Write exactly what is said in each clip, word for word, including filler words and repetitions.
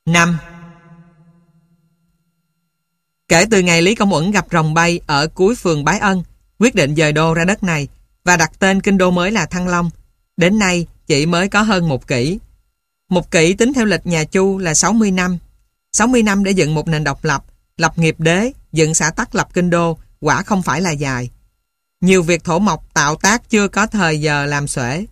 năm. Kể từ ngày Lý Công Uẩn gặp rồng bay ở cuối phường Bái Ân, quyết định dời đô ra đất này và đặt tên kinh đô mới là Thăng Long, đến nay chỉ mới có hơn một kỷ. Một kỷ tính theo lịch nhà Chu là sáu mươi năm. sáu mươi năm để dựng một nền độc lập, lập nghiệp đế, dựng xã tắc, lập kinh đô, quả không phải là dài. Nhiều việc thổ mộc tạo tác chưa có thời giờ làm xuể.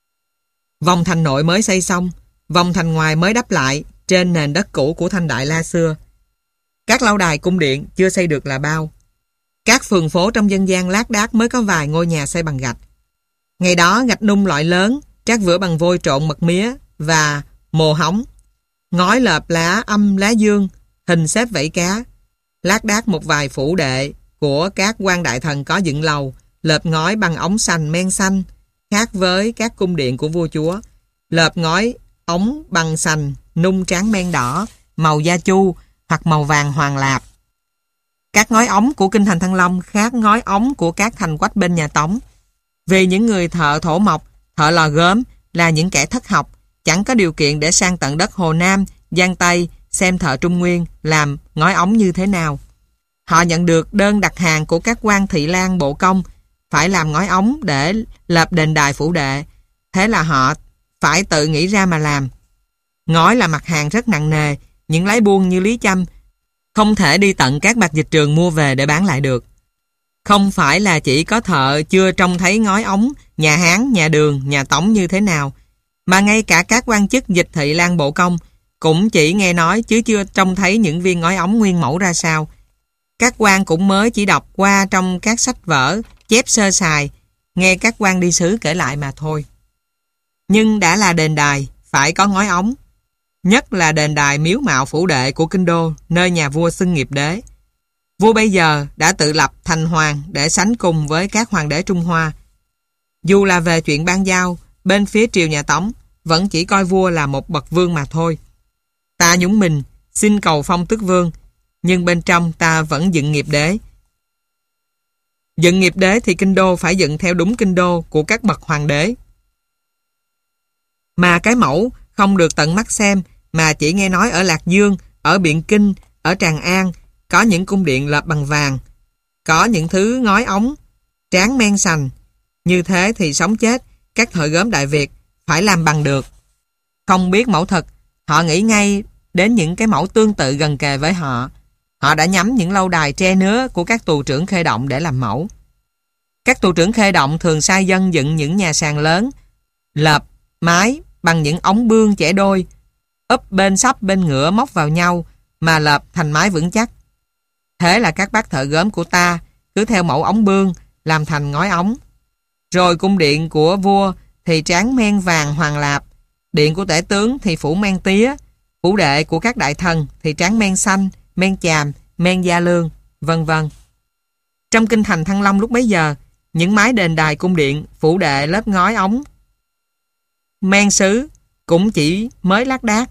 Vòng thành nội mới xây xong, vòng thành ngoài mới đắp lại trên nền đất cũ của Thanh Đại La xưa. Các lâu đài cung điện chưa xây được là bao. Các phường phố trong dân gian lác đác mới có vài ngôi nhà xây bằng gạch. Ngày đó gạch nung loại lớn, trát vữa bằng vôi trộn mật mía và mồ hóng, ngói lợp lá âm lá dương, hình xếp vảy cá. Lác đác một vài phủ đệ của các quan đại thần có dựng lầu, lợp ngói bằng ống sành men xanh, khác với các cung điện của vua chúa. Lợp ngói ống bằng sành nung tráng men đỏ, màu da chu hoặc màu vàng hoàng lạp. Các ngói ống của kinh thành Thăng Long khác ngói ống của các thành quách bên nhà Tống. Vì những người thợ thổ mộc, thợ lò gốm là những kẻ thất học, chẳng có điều kiện để sang tận đất Hồ Nam, Giang Tây xem thợ Trung Nguyên làm ngói ống như thế nào. Họ nhận được đơn đặt hàng của các quan thị lang bộ công phải làm ngói ống để lập đền đài phủ đệ. Thế là họ phải tự nghĩ ra mà làm. Ngói là mặt hàng rất nặng nề, những lái buôn như Lý Châm không thể đi tận các bạc dịch trường mua về để bán lại được. Không phải là chỉ có thợ chưa trông thấy ngói ống nhà Hán, nhà Đường, nhà Tống như thế nào, mà ngay cả các quan chức dịch thị lang bộ công cũng chỉ nghe nói chứ chưa trông thấy những viên ngói ống nguyên mẫu ra sao. Các quan cũng mới chỉ đọc qua trong các sách vở, chép sơ sài, nghe các quan đi sứ kể lại mà thôi. Nhưng đã là đền đài, phải có ngói ống. Nhất là đền đài miếu mạo phủ đệ của kinh đô, nơi nhà vua xưng nghiệp đế. Vua bây giờ đã tự lập thành hoàng để sánh cùng với các hoàng đế Trung Hoa. Dù là về chuyện ban giao, bên phía triều nhà Tống vẫn chỉ coi vua là một bậc vương mà thôi. Ta nhúng mình xin cầu phong tước vương, nhưng bên trong ta vẫn dựng nghiệp đế. Dựng nghiệp đế thì kinh đô phải dựng theo đúng kinh đô của các bậc hoàng đế. Mà cái mẫu không được tận mắt xem, mà chỉ nghe nói ở Lạc Dương, ở Biện Kinh, ở Tràng An có những cung điện lợp bằng vàng, có những thứ ngói ống, tráng men sành. Như thế thì sống chết, các thợ gốm Đại Việt phải làm bằng được. Không biết mẫu thật, họ nghĩ ngay đến những cái mẫu tương tự gần kề với họ. Họ đã nhắm những lâu đài tre nứa của các tù trưởng Khê Động để làm mẫu. Các tù trưởng Khê Động thường sai dân dựng những nhà sàn lớn, lợp, mái bằng những ống bương chẻ đôi, úp bên sắp bên ngựa móc vào nhau mà lợp thành mái vững chắc. Thế là các bác thợ gốm của ta cứ theo mẫu ống bương làm thành ngói ống. Rồi cung điện của vua thì tráng men vàng hoàng lạp, điện của tể tướng thì phủ men tía, phủ đệ của các đại thần thì tráng men xanh, men chàm, men da lương, vân vân. Trong kinh thành Thăng Long lúc bấy giờ, những mái đền đài cung điện phủ đệ lớp ngói ống men sứ cũng chỉ mới lác đác.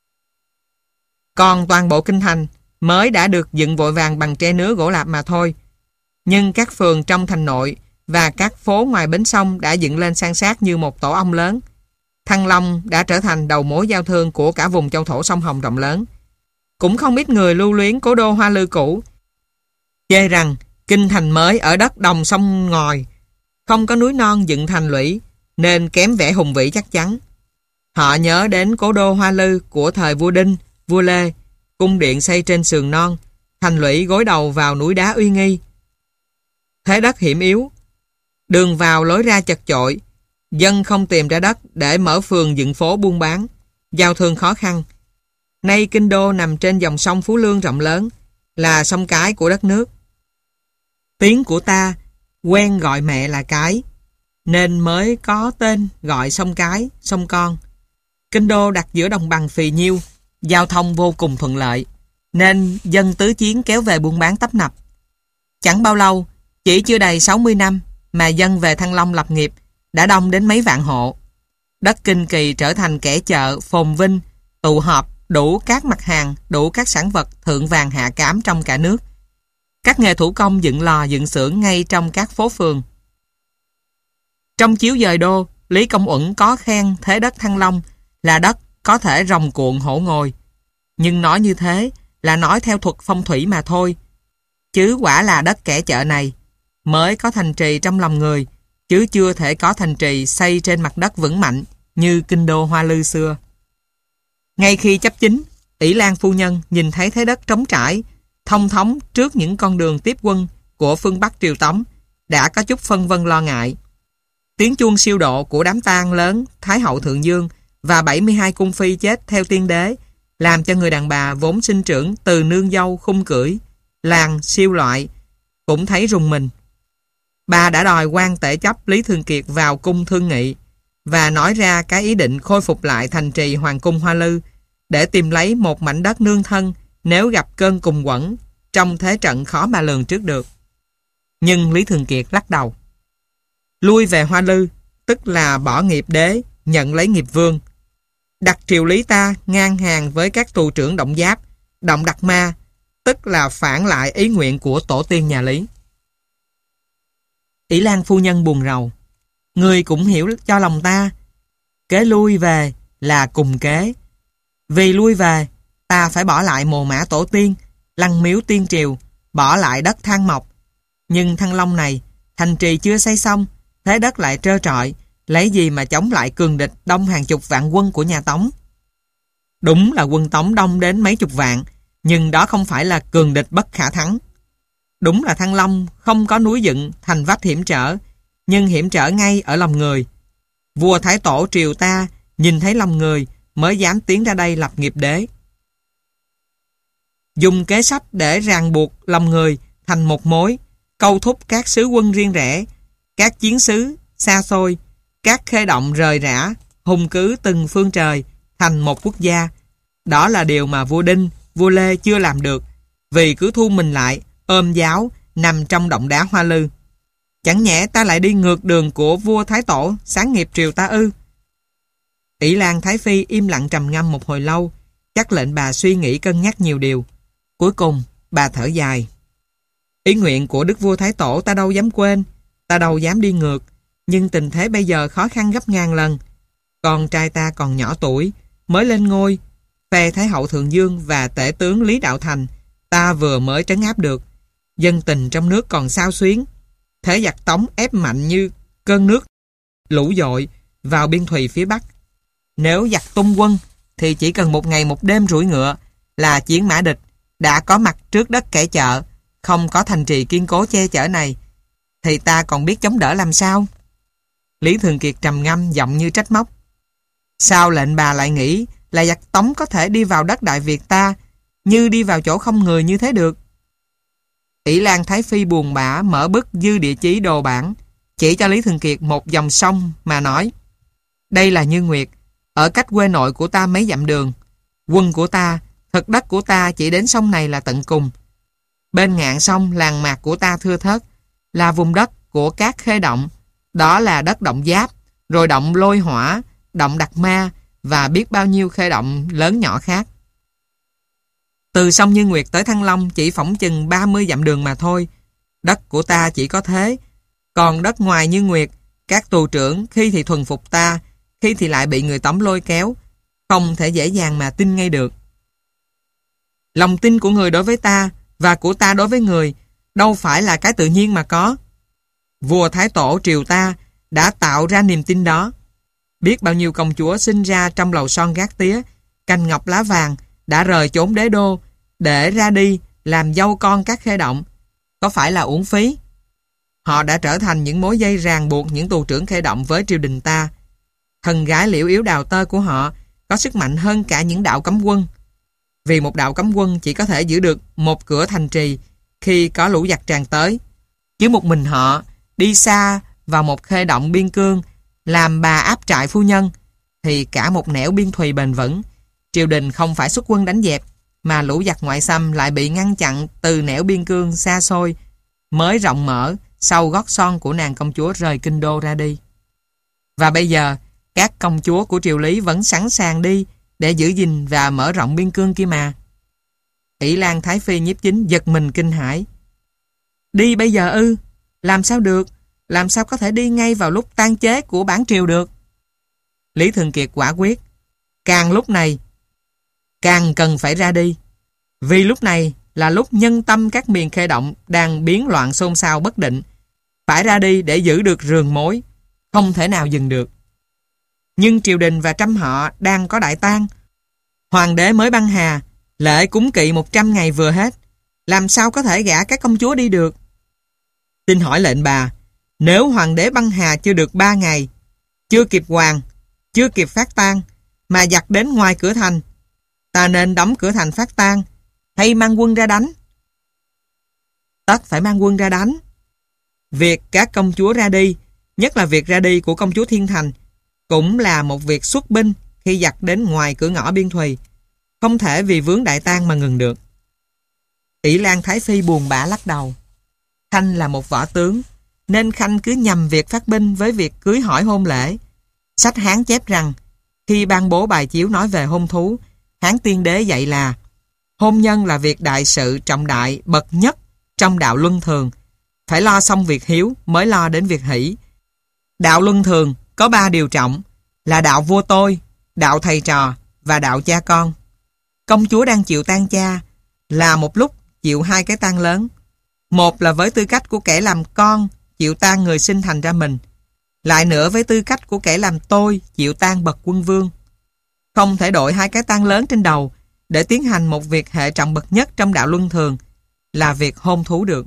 Còn toàn bộ kinh thành mới đã được dựng vội vàng bằng tre nứa gỗ lạp mà thôi. Nhưng các phường trong thành nội và các phố ngoài bến sông đã dựng lên san sát như một tổ ong lớn. Thăng Long đã trở thành đầu mối giao thương của cả vùng châu thổ sông Hồng rộng lớn. Cũng không ít người lưu luyến cố đô Hoa Lư cũ, chê rằng kinh thành mới ở đất đồng sông ngòi, không có núi non dựng thành lũy, nên kém vẻ hùng vĩ chắc chắn. Họ nhớ đến cố đô Hoa Lư của thời vua Đinh, vua Lê, cung điện xây trên sườn non, thành lũy gối đầu vào núi đá uy nghi. Thế đất hiểm yếu, đường vào lối ra chật chội, dân không tìm ra đất để mở phường dựng phố buôn bán, giao thương khó khăn. Nay kinh đô nằm trên dòng sông Phú Lương rộng lớn, là sông cái của đất nước. Tiếng của ta quen gọi mẹ là cái, nên mới có tên gọi sông cái, sông con. Kinh đô đặt giữa đồng bằng phì nhiêu, giao thông vô cùng thuận lợi, nên dân tứ chiến kéo về buôn bán tấp nập. Chẳng bao lâu, chỉ chưa đầy sáu mươi năm mà dân về Thăng Long lập nghiệp đã đông đến mấy vạn hộ. Đất Kinh Kỳ trở thành kẻ chợ phồn vinh, tụ họp đủ các mặt hàng, đủ các sản vật thượng vàng hạ cám trong cả nước. Các nghề thủ công dựng lò dựng xưởng ngay trong các phố phường. Trong chiếu dời đô, Lý Công Uẩn có khen thế đất Thăng Long là đất có thể rồng cuộn hổ ngồi. Nhưng nói như thế là nói theo thuật phong thủy mà thôi. Chứ quả là đất kẻ chợ này mới có thành trì trong lòng người, chứ chưa thể có thành trì xây trên mặt đất vững mạnh như kinh đô Hoa Lư xưa. Ngay khi chấp chính, Ỷ Lan phu nhân nhìn thấy thế đất trống trải, thông thống trước những con đường tiếp quân của phương Bắc Triều Tống, đã có chút phân vân lo ngại. Tiếng chuông siêu độ của đám tang lớn Thái hậu Thượng Dương và bảy mươi hai cung phi chết theo tiên đế, làm cho người đàn bà vốn sinh trưởng từ nương dâu khung cưỡi, làng siêu loại, cũng thấy rùng mình. Bà đã đòi quan tể chấp Lý Thường Kiệt vào cung thương nghị và nói ra cái ý định khôi phục lại thành trì Hoàng cung Hoa Lư để tìm lấy một mảnh đất nương thân nếu gặp cơn cùng quẫn trong thế trận khó mà lường trước được. Nhưng Lý Thường Kiệt lắc đầu. Lui về Hoa Lư, tức là bỏ nghiệp đế, nhận lấy nghiệp vương. Đặt triều lý ta ngang hàng với các tù trưởng Động Giáp, Động Đạt Ma, tức là phản lại ý nguyện của tổ tiên nhà Lý. Ỷ Lan phu nhân buồn rầu. Người cũng hiểu cho lòng ta. Kế lui về là cùng kế. Vì lui về, ta phải bỏ lại mồ mã tổ tiên, lăng miếu tiên triều, bỏ lại đất Thang Mộc. Nhưng Thăng Long này, thành trì chưa xây xong, thế đất lại trơ trọi, lấy gì mà chống lại cường địch đông hàng chục vạn quân của nhà Tống. Đúng là quân Tống đông đến mấy chục vạn, nhưng đó không phải là cường địch bất khả thắng. Đúng là Thăng Long không có núi dựng thành vách hiểm trở, nhưng hiểm trở ngay ở lòng người. Vua Thái Tổ triều ta nhìn thấy lòng người mới dám tiến ra đây lập nghiệp đế. Dùng kế sách để ràng buộc lòng người thành một mối, câu thúc các sứ quân riêng rẽ, các chiến sứ xa xôi, các khê động rời rã, hùng cứ từng phương trời thành một quốc gia. Đó là điều mà vua Đinh, vua Lê chưa làm được, vì cứ thu mình lại, ôm giáo, nằm trong động đá Hoa Lư. Chẳng nhẽ ta lại đi ngược đường của vua Thái Tổ sáng nghiệp triều ta ư? Ỷ Lan Thái Phi im lặng trầm ngâm một hồi lâu, chắc lệnh bà suy nghĩ cân nhắc nhiều điều. Cuối cùng, bà thở dài. Ý nguyện của đức vua Thái Tổ ta đâu dám quên, ta đâu dám đi ngược, nhưng tình thế bây giờ khó khăn gấp ngàn lần. Con trai ta còn nhỏ tuổi, mới lên ngôi, phe Thái hậu Thượng Dương và tể tướng Lý Đạo Thành ta vừa mới trấn áp được. Dân tình trong nước còn xao xuyến, thế giặc Tống ép mạnh như cơn nước lũ dội vào biên thùy phía Bắc. Nếu giặc tung quân thì chỉ cần một ngày một đêm rủi ngựa là chiến mã địch đã có mặt trước đất kẻ chợ. Không có thành trì kiên cố che chở này thì ta còn biết chống đỡ làm sao? Lý Thường Kiệt trầm ngâm giọng như trách móc. Sao lệnh bà lại nghĩ là giặc Tống có thể đi vào đất Đại Việt ta như đi vào chỗ không người như thế được? Ỷ Lan Thái Phi buồn bã mở bức dư địa chí đồ bản, chỉ cho Lý Thường Kiệt một dòng sông mà nói. Đây là Như Nguyệt, ở cách quê nội của ta mấy dặm đường. Quân của ta, thực đất của ta chỉ đến sông này là tận cùng. Bên ngạn sông làng mạc của ta thưa thớt, là vùng đất của các khê động. Đó là đất Động Giáp, rồi động Lôi Hỏa, động Đạt Ma và biết bao nhiêu khê động lớn nhỏ khác. Từ sông Như Nguyệt tới Thăng Long chỉ phỏng chừng ba mươi dặm đường mà thôi. Đất của ta chỉ có thế. Còn đất ngoài Như Nguyệt, các tù trưởng khi thì thuần phục ta, khi thì lại bị người Tống lôi kéo, không thể dễ dàng mà tin ngay được. Lòng tin của người đối với ta và của ta đối với người đâu phải là cái tự nhiên mà có. Vua Thái Tổ triều ta đã tạo ra niềm tin đó. Biết bao nhiêu công chúa sinh ra trong lầu son gác tía, cành ngọc lá vàng đã rời chốn đế đô để ra đi làm dâu con các khê động. Có phải là uổng phí? Họ đã trở thành những mối dây ràng buộc những tù trưởng khê động với triều đình ta. Thần gái liễu yếu đào tơ của họ có sức mạnh hơn cả những đạo cấm quân. Vì một đạo cấm quân chỉ có thể giữ được một cửa thành trì khi có lũ giặc tràn tới. Chứ một mình họ đi xa vào một khê động biên cương làm bà áp trại phu nhân thì cả một nẻo biên thùy bền vững. Triều đình không phải xuất quân đánh dẹp, mà lũ giặc ngoại xâm lại bị ngăn chặn từ nẻo biên cương xa xôi mới rộng mở sau gót son của nàng công chúa rời kinh đô ra đi. Và bây giờ các công chúa của triều Lý vẫn sẵn sàng đi để giữ gìn và mở rộng biên cương kia mà. Ỷ Lan Thái Phi nhiếp chính giật mình kinh hãi. Đi bây giờ ư? Làm sao được? Làm sao có thể đi ngay vào lúc tan chế của bản triều được? Lý Thường Kiệt quả quyết. Càng lúc này càng cần phải ra đi. Vì lúc này là lúc nhân tâm các miền Khê Động đang biến loạn xôn xao bất định. Phải ra đi để giữ được rường mối, không thể nào dừng được. Nhưng triều đình và trăm họ đang có đại tang. Hoàng đế mới băng hà, lễ cúng kỵ một trăm ngày vừa hết. Làm sao có thể gả các công chúa đi được? Xin hỏi lệnh bà, nếu hoàng đế băng hà chưa được ba ngày, chưa kịp hoàng, chưa kịp phát tang, mà giặc đến ngoài cửa thành, ta nên đóng cửa thành phát tang hay mang quân ra đánh? Tất phải mang quân ra đánh. Việc các công chúa ra đi, nhất là việc ra đi của công chúa Thiên Thành, cũng là một việc xuất binh khi giặc đến ngoài cửa ngõ biên thùy. Không thể vì vướng đại tang mà ngừng được. Ỷ Lan Thái Phi buồn bã lắc đầu. Khanh là một võ tướng, nên Khanh cứ nhầm việc phát binh với việc cưới hỏi hôn lễ. Sách Hán chép rằng, khi ban bố bài chiếu nói về hôn thú, Hán tiên đế dạy là hôn nhân là việc đại sự trọng đại bậc nhất trong đạo luân thường. Phải lo xong việc hiếu mới lo đến việc hỷ. Đạo luân thường có ba điều trọng là đạo vua tôi, đạo thầy trò và đạo cha con. Công chúa đang chịu tang cha là một lúc chịu hai cái tang lớn. Một là với tư cách của kẻ làm con chịu tang người sinh thành ra mình, lại nữa với tư cách của kẻ làm tôi chịu tang bậc quân vương. Không thể đội hai cái tang lớn trên đầu để tiến hành một việc hệ trọng bậc nhất trong đạo luân thường là việc hôn thú được.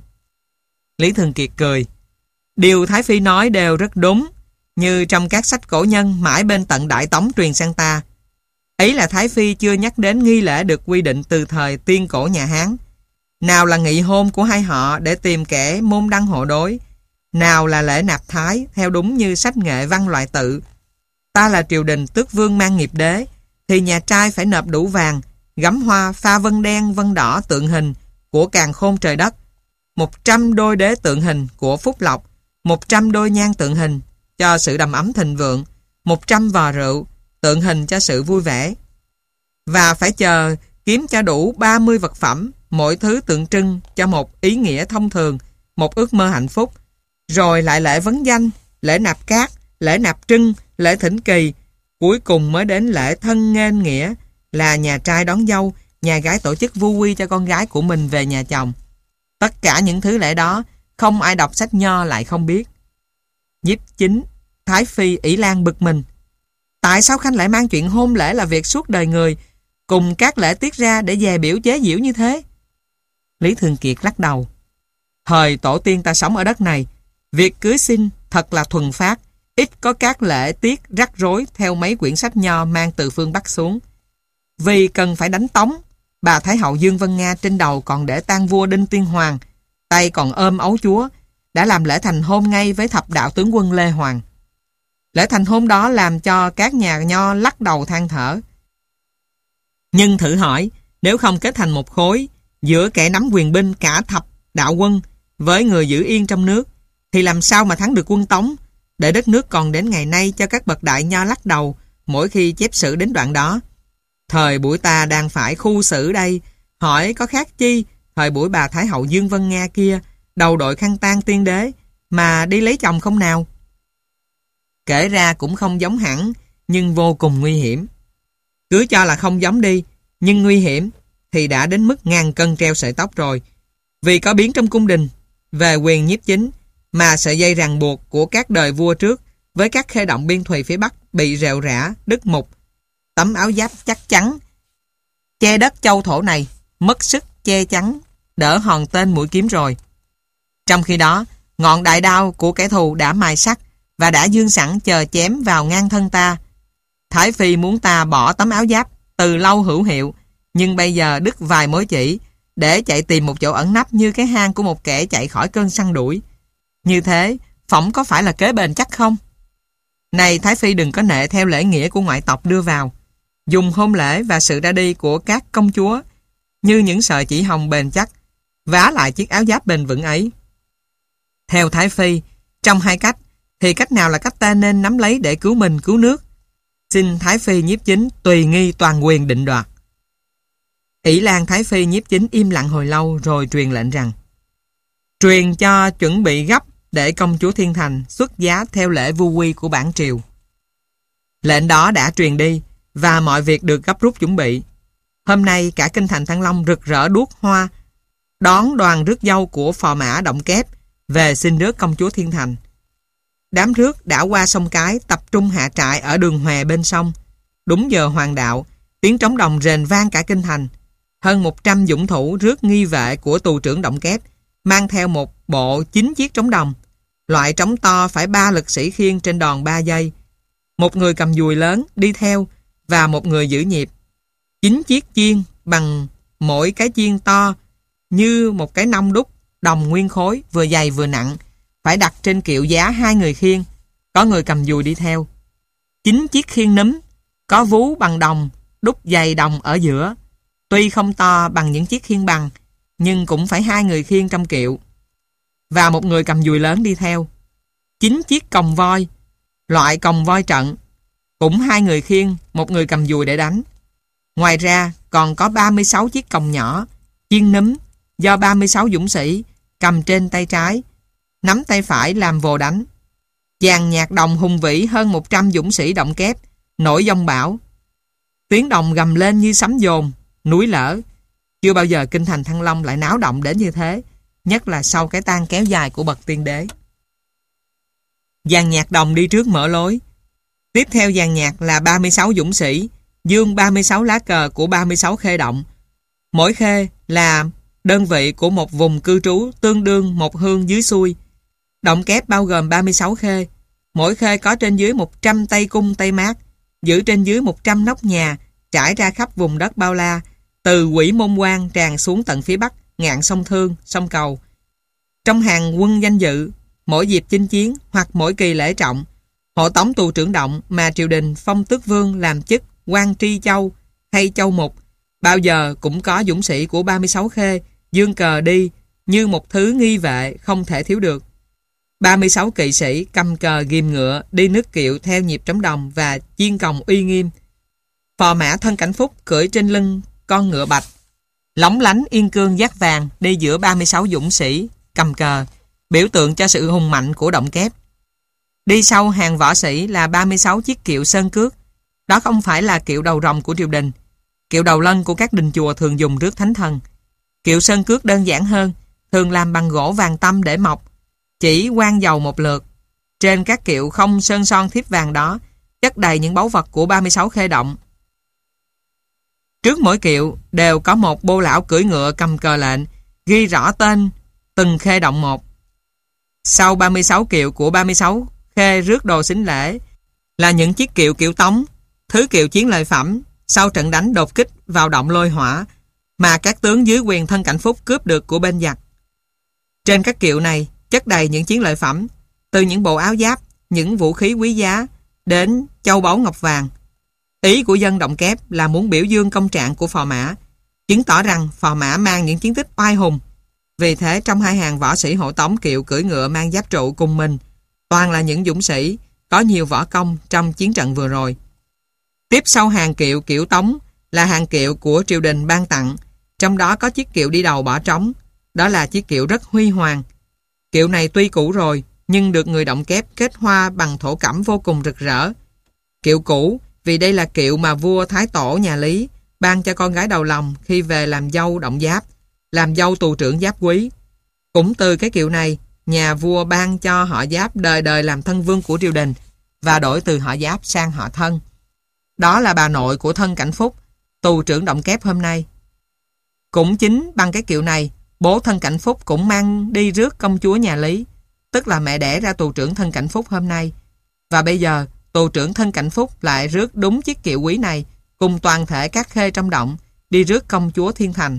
Lý Thường Kiệt cười. Điều Thái Phi nói đều rất đúng, như trong các sách cổ nhân mãi bên tận Đại Tống truyền sang ta. Ấy là Thái Phi chưa nhắc đến nghi lễ được quy định từ thời tiên cổ nhà Hán. Nào là nghị hôn của hai họ để tìm kẻ môn đăng hộ đối, nào là lễ nạp thái theo đúng như sách nghệ văn loại tự. Ta là triều đình tước vương mang nghiệp đế, thì nhà trai phải nộp đủ vàng, gắm hoa pha vân đen vân đỏ tượng hình của càn khôn trời đất, một trăm đôi đế tượng hình của phúc lộc, một trăm đôi nhang tượng hình cho sự đầm ấm thịnh vượng, một trăm vò rượu tượng hình cho sự vui vẻ. Và phải chờ kiếm cho đủ ba mươi vật phẩm, mỗi thứ tượng trưng cho một ý nghĩa thông thường, một ước mơ hạnh phúc. Rồi lại lễ vấn danh, lễ nạp cát, lễ nạp trưng, lễ thỉnh kỳ, cuối cùng mới đến lễ thân nghênh nghĩa, là nhà trai đón dâu, nhà gái tổ chức vu quy cho con gái của mình về nhà chồng. Tất cả những thứ lễ đó không ai đọc sách nho lại không biết. Nhiếp chính Thái Phi Ỷ Lan bực mình. Tại sao Khanh lại mang chuyện hôn lễ là việc suốt đời người, cùng các lễ tiết ra để dè biểu chế giễu như thế? Lý Thường Kiệt lắc đầu. Thời tổ tiên ta sống ở đất này, việc cưới xin thật là thuần phát, ít có các lễ tiết rắc rối theo mấy quyển sách nho mang từ phương Bắc xuống. Vì cần phải đánh tống, bà Thái hậu Dương Vân Nga trên đầu còn để tang vua Đinh Tiên Hoàng, tay còn ôm ấu chúa, đã làm lễ thành hôn ngay với thập đạo tướng quân Lê Hoàng. Lễ thành hôn đó làm cho các nhà nho lắc đầu than thở. Nhưng thử hỏi, nếu không kết thành một khối giữa kẻ nắm quyền binh cả thập đạo quân với người giữ yên trong nước, thì làm sao mà thắng được quân Tống, để đất nước còn đến ngày nay cho các bậc đại nho lắc đầu mỗi khi chép sử đến đoạn đó. Thời buổi ta đang phải khu xử đây, hỏi có khác chi thời buổi bà Thái hậu Dương Vân Nga kia, đầu đội khăn tang tiên đế, mà đi lấy chồng không nào? Kể ra cũng không giống hẳn, nhưng vô cùng nguy hiểm. Cứ cho là không giống đi, nhưng nguy hiểm thì đã đến mức ngàn cân treo sợi tóc rồi. Vì có biến trong cung đình về quyền nhiếp chính, mà sợi dây ràng buộc của các đời vua trước với các khê động biên thùy phía Bắc bị rệu rã, đứt mục. Tấm áo giáp chắc chắn che đất châu thổ này mất sức che chắn đỡ hòn tên mũi kiếm rồi. Trong khi đó, ngọn đại đao của kẻ thù đã mài sắt và đã dương sẵn chờ chém vào ngang thân ta. Thái Phi muốn ta bỏ tấm áo giáp từ lâu hữu hiệu, nhưng bây giờ đứt vài mối chỉ để chạy tìm một chỗ ẩn nấp như cái hang của một kẻ chạy khỏi cơn săn đuổi. Như thế, phỏng có phải là kế bền chắc không? Này Thái Phi đừng có nệ theo lễ nghĩa của ngoại tộc đưa vào, dùng hôn lễ và sự ra đi của các công chúa như những sợi chỉ hồng bền chắc, vá lại chiếc áo giáp bền vững ấy. Theo Thái Phi, trong hai cách, thì cách nào là cách ta nên nắm lấy để cứu mình cứu nước? Xin Thái Phi nhiếp chính tùy nghi toàn quyền định đoạt. Ỷ Lan Thái Phi nhiếp chính im lặng hồi lâu rồi truyền lệnh rằng truyền cho chuẩn bị gấp để công chúa Thiên Thành xuất giá theo lễ vu quy của bản triều. Lệnh đó đã truyền đi và mọi việc được gấp rút chuẩn bị. Hôm nay cả kinh thành Thăng Long rực rỡ đuốc hoa, đón đoàn rước dâu của phò mã Động Kép về xin rước công chúa Thiên Thành. Đám rước đã qua sông Cái, tập trung hạ trại ở đường Hòe bên sông. Đúng giờ hoàng đạo, tiếng trống đồng rền vang cả kinh thành. Hơn một trăm dũng thủ rước nghi vệ của tù trưởng Động Kép, mang theo một bộ chín chiếc trống đồng. Loại trống to phải ba lực sĩ khiêng trên đòn ba dây. Một người cầm dùi lớn đi theo và một người giữ nhịp. Chín chiếc chiên bằng mỗi cái chiên to như một cái nông đúc, đồng nguyên khối, vừa dày vừa nặng, phải đặt trên kiệu giá hai người khiêng, có người cầm dùi đi theo. Chín chiếc khiên núm, có vú bằng đồng, đúc dày đồng ở giữa. Tuy không to bằng những chiếc khiên bằng, nhưng cũng phải hai người khiêng trong kiệu. Và một người cầm dùi lớn đi theo. Chín chiếc còng voi, loại còng voi trận, cũng hai người khiêng, một người cầm dùi để đánh. Ngoài ra còn có ba mươi sáu chiếc còng nhỏ, chiên núm, do ba mươi sáu dũng sĩ cầm trên tay trái, nắm tay phải làm vồ đánh. Dàn nhạc đồng hùng vĩ hơn một trăm dũng sĩ Động Kép, nổi giông bão. Tiếng đồng gầm lên như sấm dồn, núi lở. Chưa bao giờ kinh thành Thăng Long lại náo động đến như thế, nhất là sau cái tang kéo dài của bậc tiên đế. Dàn nhạc đồng đi trước mở lối. Tiếp theo dàn nhạc là ba mươi sáu dũng sĩ, dương ba mươi sáu lá cờ của ba mươi sáu khê động. Mỗi khê là đơn vị của một vùng cư trú, tương đương một hương dưới xuôi. Động Kép bao gồm ba mươi sáu khê, mỗi khê có trên dưới một trăm tay cung tay mát, giữ trên dưới một trăm nóc nhà, trải ra khắp vùng đất bao la, từ Quỷ Môn Quan tràn xuống tận phía bắc, ngạn sông Thương, sông Cầu. Trong hàng quân danh dự, mỗi dịp chinh chiến hoặc mỗi kỳ lễ trọng, hộ tống tù trưởng Động mà triều đình phong tước vương làm chức quan tri châu hay châu mục, bao giờ cũng có dũng sĩ của ba mươi sáu khê dương cờ đi như một thứ nghi vệ không thể thiếu được. ba mươi sáu kỵ sĩ cầm cờ ghim ngựa đi nước kiệu theo nhịp trống đồng và chiên còng uy nghiêm. Phò mã Thân Cảnh Phúc cưỡi trên lưng con ngựa bạch, lóng lánh yên cương dát vàng đi giữa ba mươi sáu dũng sĩ cầm cờ, biểu tượng cho sự hùng mạnh của Động Kép. Đi sau hàng võ sĩ là ba mươi sáu chiếc kiệu sơn cước. Đó không phải là kiệu đầu rồng của triều đình. Kiệu đầu lân của các đình chùa thường dùng rước thánh thần. Kiệu sơn cước đơn giản hơn, thường làm bằng gỗ vàng tăm để mộc, chỉ quang dầu một lượt. Trên các kiệu không sơn son thiếp vàng đó chất đầy những báu vật của ba mươi sáu khê động. Trước mỗi kiệu đều có một bô lão cưỡi ngựa cầm cờ lệnh, ghi rõ tên từng khê động một. Sau ba mươi sáu kiệu của ba mươi sáu khê rước đồ xính lễ là những chiếc kiệu kiểu tống, thứ kiệu chiến lợi phẩm sau trận đánh đột kích vào động Lôi Hỏa mà các tướng dưới quyền Thân Cảnh Phúc cướp được của bên giặc. Trên các kiệu này chất đầy những chiến lợi phẩm, từ những bộ áo giáp, những vũ khí quý giá đến châu báu ngọc vàng. Ý của dân Động Kép là muốn biểu dương công trạng của phò mã, chứng tỏ rằng phò mã mang những chiến tích oai hùng. Vì thế trong hai hàng võ sĩ hộ tống kiệu cưỡi ngựa mang giáp trụ cùng mình, toàn là những dũng sĩ có nhiều võ công trong chiến trận vừa rồi. Tiếp sau hàng kiệu kiểu tống là hàng kiệu của triều đình ban tặng, trong đó có chiếc kiệu đi đầu bỏ trống. Đó là chiếc kiệu rất huy hoàng. Kiệu này tuy cũ rồi nhưng được người Động Kép kết hoa bằng thổ cẩm vô cùng rực rỡ. Kiệu cũ vì đây là kiệu mà vua Thái Tổ nhà Lý ban cho con gái đầu lòng khi về làm dâu Động Giáp, làm dâu tù trưởng Giáp Quý. Cũng từ cái kiệu này, nhà vua ban cho họ Giáp đời đời làm thân vương của triều đình và đổi từ họ Giáp sang họ Thân. Đó là bà nội của Thân Cảnh Phúc, tù trưởng Động Kép hôm nay. Cũng chính bằng cái kiệu này, bố Thân Cảnh Phúc cũng mang đi rước công chúa nhà Lý, tức là mẹ đẻ ra tù trưởng Thân Cảnh Phúc hôm nay. Và bây giờ, tù trưởng Thân Cảnh Phúc lại rước đúng chiếc kiệu quý này cùng toàn thể các khê trong động đi rước công chúa Thiên Thành.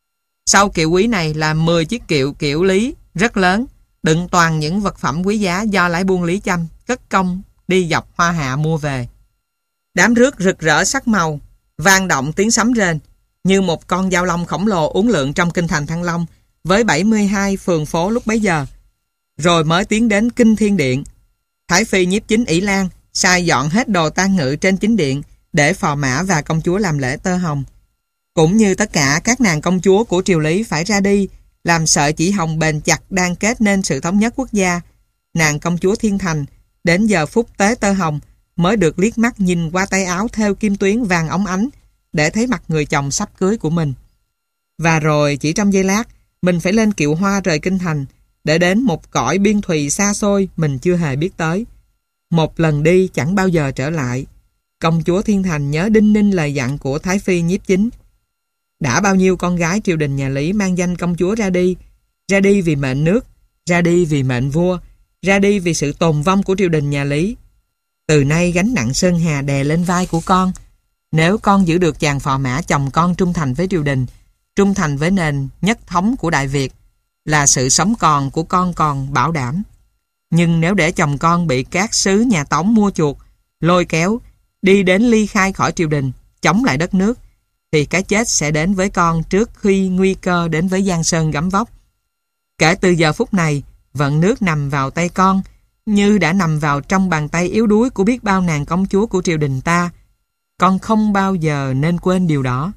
Sau kiệu quý này là mười chiếc kiệu kiểu Lý rất lớn, đựng toàn những vật phẩm quý giá do lái buôn Lý Chăm cất công đi dọc Hoa Hạ mua về. Đám rước rực rỡ sắc màu, vang động tiếng sấm rền, như một con dao long khổng lồ uốn lượn trong kinh thành Thăng Long với bảy mươi hai phường phố lúc bấy giờ. Rồi mới tiến đến Kinh Thiên Điện. Thái Phi Nhiếp Chính Ỷ Lan sai dọn hết đồ tang ngự trên chính điện để phò mã và công chúa làm lễ tơ hồng. Cũng như tất cả các nàng công chúa của triều Lý phải ra đi, làm sợi chỉ hồng bền chặt đang kết nên sự thống nhất quốc gia. Nàng công chúa Thiên Thành đến giờ phút tế tơ hồng mới được liếc mắt nhìn qua tay áo thêu kim tuyến vàng óng ánh để thấy mặt người chồng sắp cưới của mình. Và rồi chỉ trong giây lát, mình phải lên kiệu hoa rời kinh thành để đến một cõi biên thùy xa xôi mình chưa hề biết tới. Một lần đi chẳng bao giờ trở lại. Công chúa Thiên Thành nhớ đinh ninh lời dặn của Thái Phi Nhiếp Chính. Đã bao nhiêu con gái triều đình nhà Lý mang danh công chúa ra đi, ra đi vì mệnh nước, ra đi vì mệnh vua, ra đi vì sự tồn vong của triều đình nhà Lý. Từ nay gánh nặng sơn hà đè lên vai của con. Nếu con giữ được chàng phò mã chồng con trung thành với triều đình, trung thành với nền nhất thống của Đại Việt, là sự sống còn của con còn bảo đảm. Nhưng nếu để chồng con bị các sứ nhà Tống mua chuộc, lôi kéo, đi đến ly khai khỏi triều đình, chống lại đất nước, thì cái chết sẽ đến với con trước khi nguy cơ đến với Giang Sơn Gấm Vóc. Kể từ giờ phút này, vận nước nằm vào tay con, như đã nằm vào trong bàn tay yếu đuối của biết bao nàng công chúa của triều đình ta. Con không bao giờ nên quên điều đó.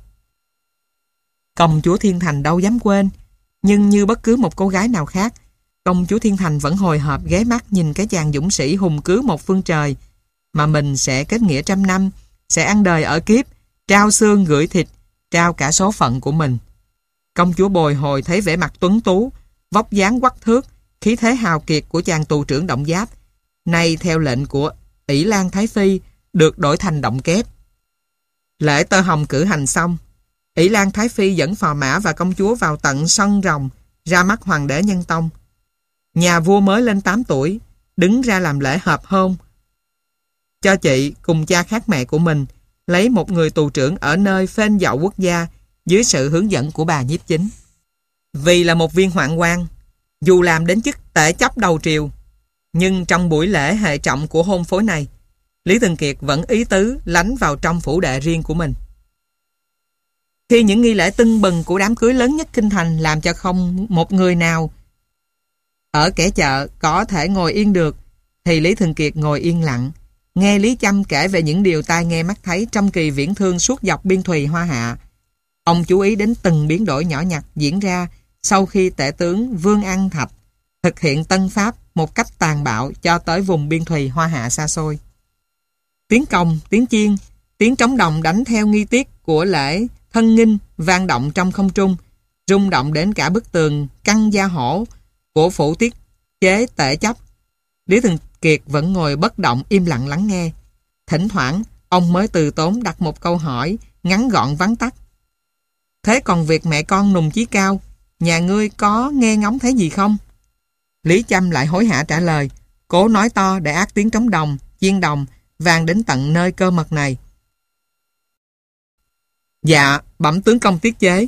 Công chúa Thiên Thành đâu dám quên, nhưng như bất cứ một cô gái nào khác, công chúa Thiên Thành vẫn hồi hộp ghé mắt nhìn cái chàng dũng sĩ hùng cứ một phương trời, mà mình sẽ kết nghĩa trăm năm, sẽ ăn đời ở kiếp, trao xương gửi thịt, trao cả số phận của mình. Công chúa bồi hồi thấy vẻ mặt tuấn tú, vóc dáng quắc thước, khí thế hào kiệt của chàng tù trưởng Động Giáp, nay theo lệnh của Ỷ Lan Thái Phi, được đổi thành Động Kép. Lễ tơ hồng cử hành xong, Ỷ Lan Thái Phi dẫn phò mã và công chúa vào tận sân rồng, ra mắt hoàng đế Nhân Tông. Nhà vua mới lên tám tuổi, đứng ra làm lễ hợp hôn cho chị cùng cha khác mẹ của mình, lấy một người tù trưởng ở nơi phên dậu quốc gia dưới sự hướng dẫn của bà Nhiếp Chính. Vì là một viên hoạn quan, dù làm đến chức tể chấp đầu triều, nhưng trong buổi lễ hệ trọng của hôn phối này, Lý Thường Kiệt vẫn ý tứ lánh vào trong phủ đệ riêng của mình. Khi những nghi lễ tưng bừng của đám cưới lớn nhất kinh thành làm cho không một người nào ở kẻ chợ có thể ngồi yên được, thì Lý Thường Kiệt ngồi yên lặng, nghe Lý Chăm kể về những điều tai nghe mắt thấy trong kỳ viễn thương suốt dọc biên thùy Hoa Hạ. Ông chú ý đến từng biến đổi nhỏ nhặt diễn ra sau khi tể tướng Vương An Thạch thực hiện tân pháp một cách tàn bạo cho tới vùng biên thùy Hoa Hạ xa xôi. Tiếng cồng, tiếng chiên, tiếng trống đồng đánh theo nghi tiết của lễ thân nghinh vang động trong không trung, rung động đến cả bức tường căng gia hổ của phủ tiết chế tể chấp. Lý Thường Kiệt vẫn ngồi bất động im lặng lắng nghe. Thỉnh thoảng, ông mới từ tốn đặt một câu hỏi ngắn gọn vắn tắt. Thế còn việc mẹ con Nùng Chí Cao, nhà ngươi có nghe ngóng thấy gì không? Lý Chăm lại hối hả trả lời, cố nói to để át tiếng trống đồng, chiên đồng vang đến tận nơi cơ mật này. Dạ, bẩm tướng công tiết chế.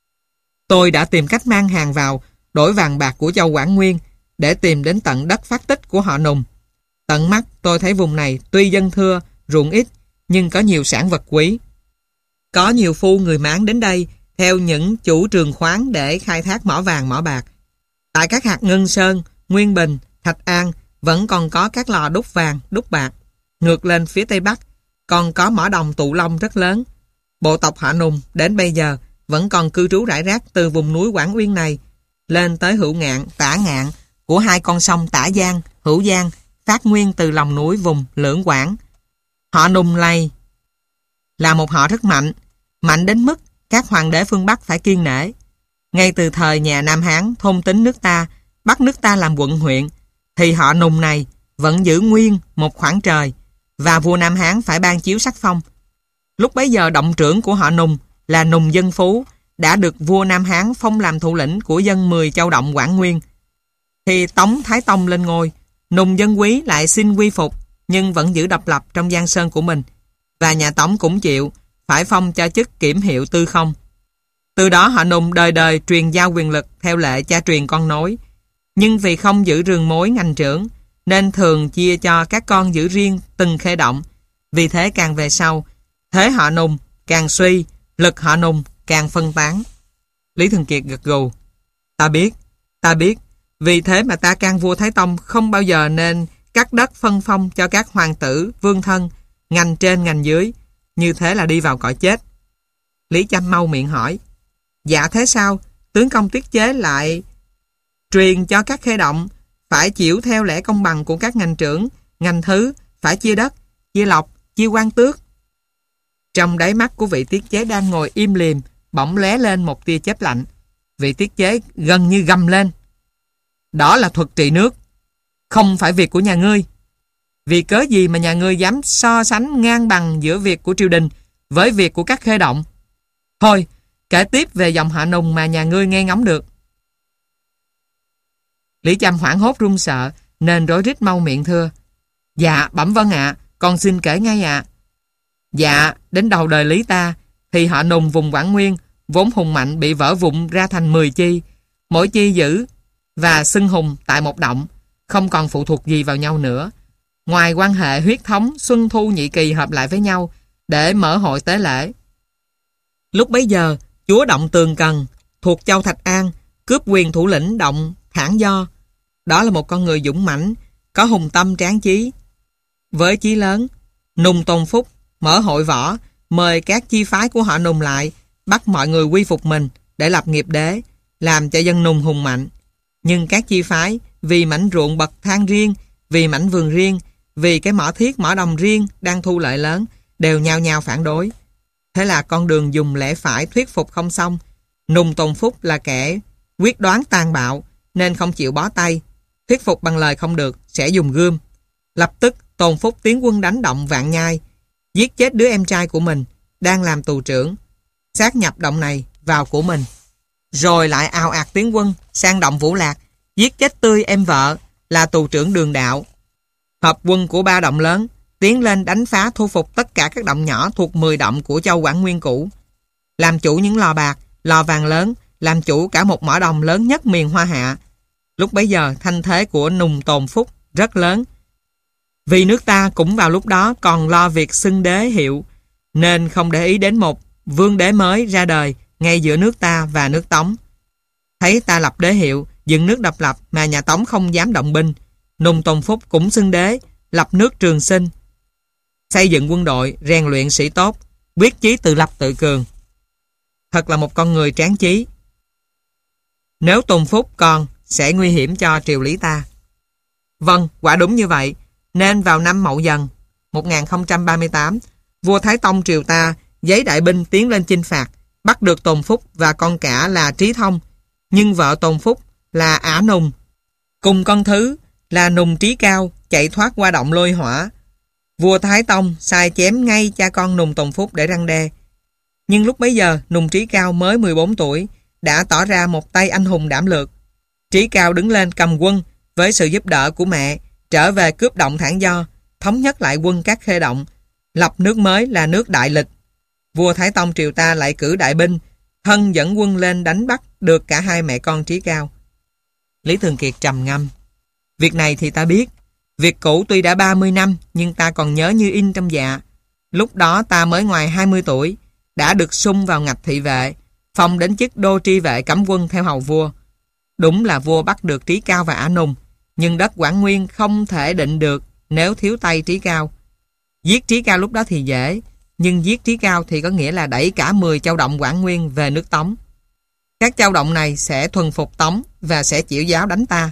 Tôi đã tìm cách mang hàng vào, đổi vàng bạc của châu Quảng Nguyên để tìm đến tận đất phát tích của họ Nùng. Tận mắt tôi thấy vùng này tuy dân thưa, ruộng ít, nhưng có nhiều sản vật quý. Có nhiều phu người Mãn đến đây theo những chủ trường khoáng để khai thác mỏ vàng mỏ bạc. Tại các hạt Ngân Sơn, Nguyên Bình, Thạch An vẫn còn có các lò đúc vàng, đúc bạc. Ngược lên phía Tây Bắc còn có mỏ đồng Tụ Long rất lớn. Bộ tộc họ Nùng đến bây giờ vẫn còn cư trú rải rác từ vùng núi Quảng Uyên này lên tới Hữu Ngạn, Tả Ngạn của hai con sông Tả Giang, Hữu Giang phát nguyên từ lòng núi vùng Lưỡng Quảng. Họ Nùng này là một họ rất mạnh, mạnh đến mức các hoàng đế phương Bắc phải kiêng nể. Ngay từ thời nhà Nam Hán thôn tính nước ta, bắt nước ta làm quận huyện, thì họ Nùng này vẫn giữ nguyên một khoảng trời, và vua Nam Hán phải ban chiếu sắc phong. Lúc bấy giờ động trưởng của họ Nùng là Nùng Dân Phú đã được vua Nam Hán phong làm thủ lĩnh của dân mười châu động Quảng Nguyên. Thì Tống Thái Tông lên ngôi, Nùng Dân Quý lại xin quy phục, nhưng vẫn giữ độc lập trong giang sơn của mình, và nhà Tống cũng chịu phải phong cho chức kiểm hiệu tư không. Từ đó họ Nùng đời đời truyền giao quyền lực theo lệ cha truyền con nối, nhưng vì không giữ rường mối ngành trưởng nên thường chia cho các con giữ riêng từng khê động. Vì thế càng về sau, thế họ Nùng càng suy, lực họ Nùng càng phân tán. Lý Thường Kiệt gật gù. Ta biết, ta biết, vì thế mà ta can vua Thái Tông không bao giờ nên cắt đất phân phong cho các hoàng tử, vương thân, ngành trên ngành dưới, như thế là đi vào cõi chết. Lý Chăm mau miệng hỏi, dạ thế sao, tướng công tiết chế lại truyền cho các khê động phải chịu theo lẽ công bằng của các ngành trưởng, ngành thứ, phải chia đất, chia lộc, chia quan tước. Trong đáy mắt của vị tiết chế đang ngồi im lìm bỗng lóe lên một tia chớp lạnh. Vị tiết chế gần như gầm lên: "Đó là thuật trị nước, không phải việc của nhà ngươi. Vì cớ gì mà nhà ngươi dám so sánh ngang bằng giữa việc của triều đình với việc của các khê động? Thôi, kể tiếp về dòng họ Nùng mà nhà ngươi nghe ngóng được." Lý Chăm hoảng hốt run sợ nên rối rít mau miệng thưa: "Dạ, bẩm vâng ạ, con xin kể ngay ạ." Dạ, đến đầu đời Lý ta thì họ Nùng vùng Quảng Nguyên vốn hùng mạnh bị vỡ vụn ra thành mười chi, mỗi chi giữ và xưng hùng tại một động, không còn phụ thuộc gì vào nhau nữa. Ngoài quan hệ huyết thống, Xuân Thu Nhị Kỳ hợp lại với nhau để mở hội tế lễ. Lúc bấy giờ, chúa động Tường Cần thuộc châu Thạch An cướp quyền thủ lĩnh động Thản Do. Đó là một con người dũng mãnh, có hùng tâm tráng chí. Với chí lớn, Nùng Tôn Phúc mở hội võ, mời các chi phái của họ Nùng lại, bắt mọi người quy phục mình để lập nghiệp đế, làm cho dân Nùng hùng mạnh. Nhưng các chi phái vì mảnh ruộng bậc thang riêng, vì mảnh vườn riêng, vì cái mỏ thiết mỏ đồng riêng đang thu lợi lớn, đều nhao nhao phản đối. Thế là con đường dùng lẽ phải thuyết phục không xong. Nùng Tôn Phúc là kẻ quyết đoán tàn bạo nên không chịu bó tay. Thuyết phục bằng lời không được, sẽ dùng gươm. Lập tức Tôn Phúc tiến quân đánh động Vạn Nhai, giết chết đứa em trai của mình đang làm tù trưởng, sát nhập động này vào của mình. Rồi lại ào ạt tiến quân sang động Vũ Lạc, giết chết tươi em vợ là tù trưởng Đường Đạo. Hợp quân của ba động lớn tiến lên đánh phá thu phục tất cả các động nhỏ thuộc mười động của châu Quảng Nguyên cũ, làm chủ những lò bạc, lò vàng lớn, làm chủ cả một mỏ đồng lớn nhất miền Hoa Hạ. Lúc bấy giờ thanh thế của Nùng Tôn Phúc rất lớn. Vì nước ta cũng vào lúc đó còn lo việc xưng đế hiệu, nên không để ý đến một vương đế mới ra đời ngay giữa nước ta và nước Tống. Thấy ta lập đế hiệu, dựng nước độc lập mà nhà Tống không dám động binh, Nùng Tôn Phúc cũng xưng đế, lập nước Trường Sinh, xây dựng quân đội, rèn luyện sĩ tốt, quyết chí tự lập tự cường. Thật là một con người tráng chí. Nếu Tôn Phúc còn sẽ nguy hiểm cho triều Lý ta. Vâng, quả đúng như vậy. Nên vào năm Mậu Dần một nghìn không trăm ba mươi tám, vua Thái Tông triều ta giấy đại binh tiến lên chinh phạt, bắt được Tôn Phúc và con cả là Trí Thông, nhưng vợ Tôn Phúc là Ả Nùng cùng con thứ là Nùng Trí Cao chạy thoát qua động Lôi Hỏa. Vua Thái Tông sai chém ngay cha con Nùng Tôn Phúc để răn đe. Nhưng lúc bấy giờ Nùng Trí Cao mới mười bốn tuổi, đã tỏ ra một tay anh hùng đảm lược. Trí Cao đứng lên cầm quân với sự giúp đỡ của mẹ, trở về cướp động Thản Do, thống nhất lại quân các khê động, lập nước mới là nước Đại Lịch. Vua Thái Tông triều ta lại cử đại binh, thân dẫn quân lên đánh bắt được cả hai mẹ con Trí Cao. Lý Thường Kiệt trầm ngâm. Việc này thì ta biết. Việc cũ tuy đã ba mươi năm, nhưng ta còn nhớ như in trong dạ. Lúc đó ta mới ngoài hai mươi tuổi, đã được sung vào ngạch thị vệ, phong đến chức đô tri vệ cấm quân theo hầu vua. Đúng là vua bắt được Trí Cao và Ả Nùng, nhưng đất Quảng Nguyên không thể định được nếu thiếu tay Trí Cao. Giết Trí Cao lúc đó thì dễ, nhưng giết Trí Cao thì có nghĩa là đẩy cả mười châu động Quảng Nguyên về nước Tống. Các châu động này sẽ thuần phục Tống và sẽ chịu giáo đánh ta.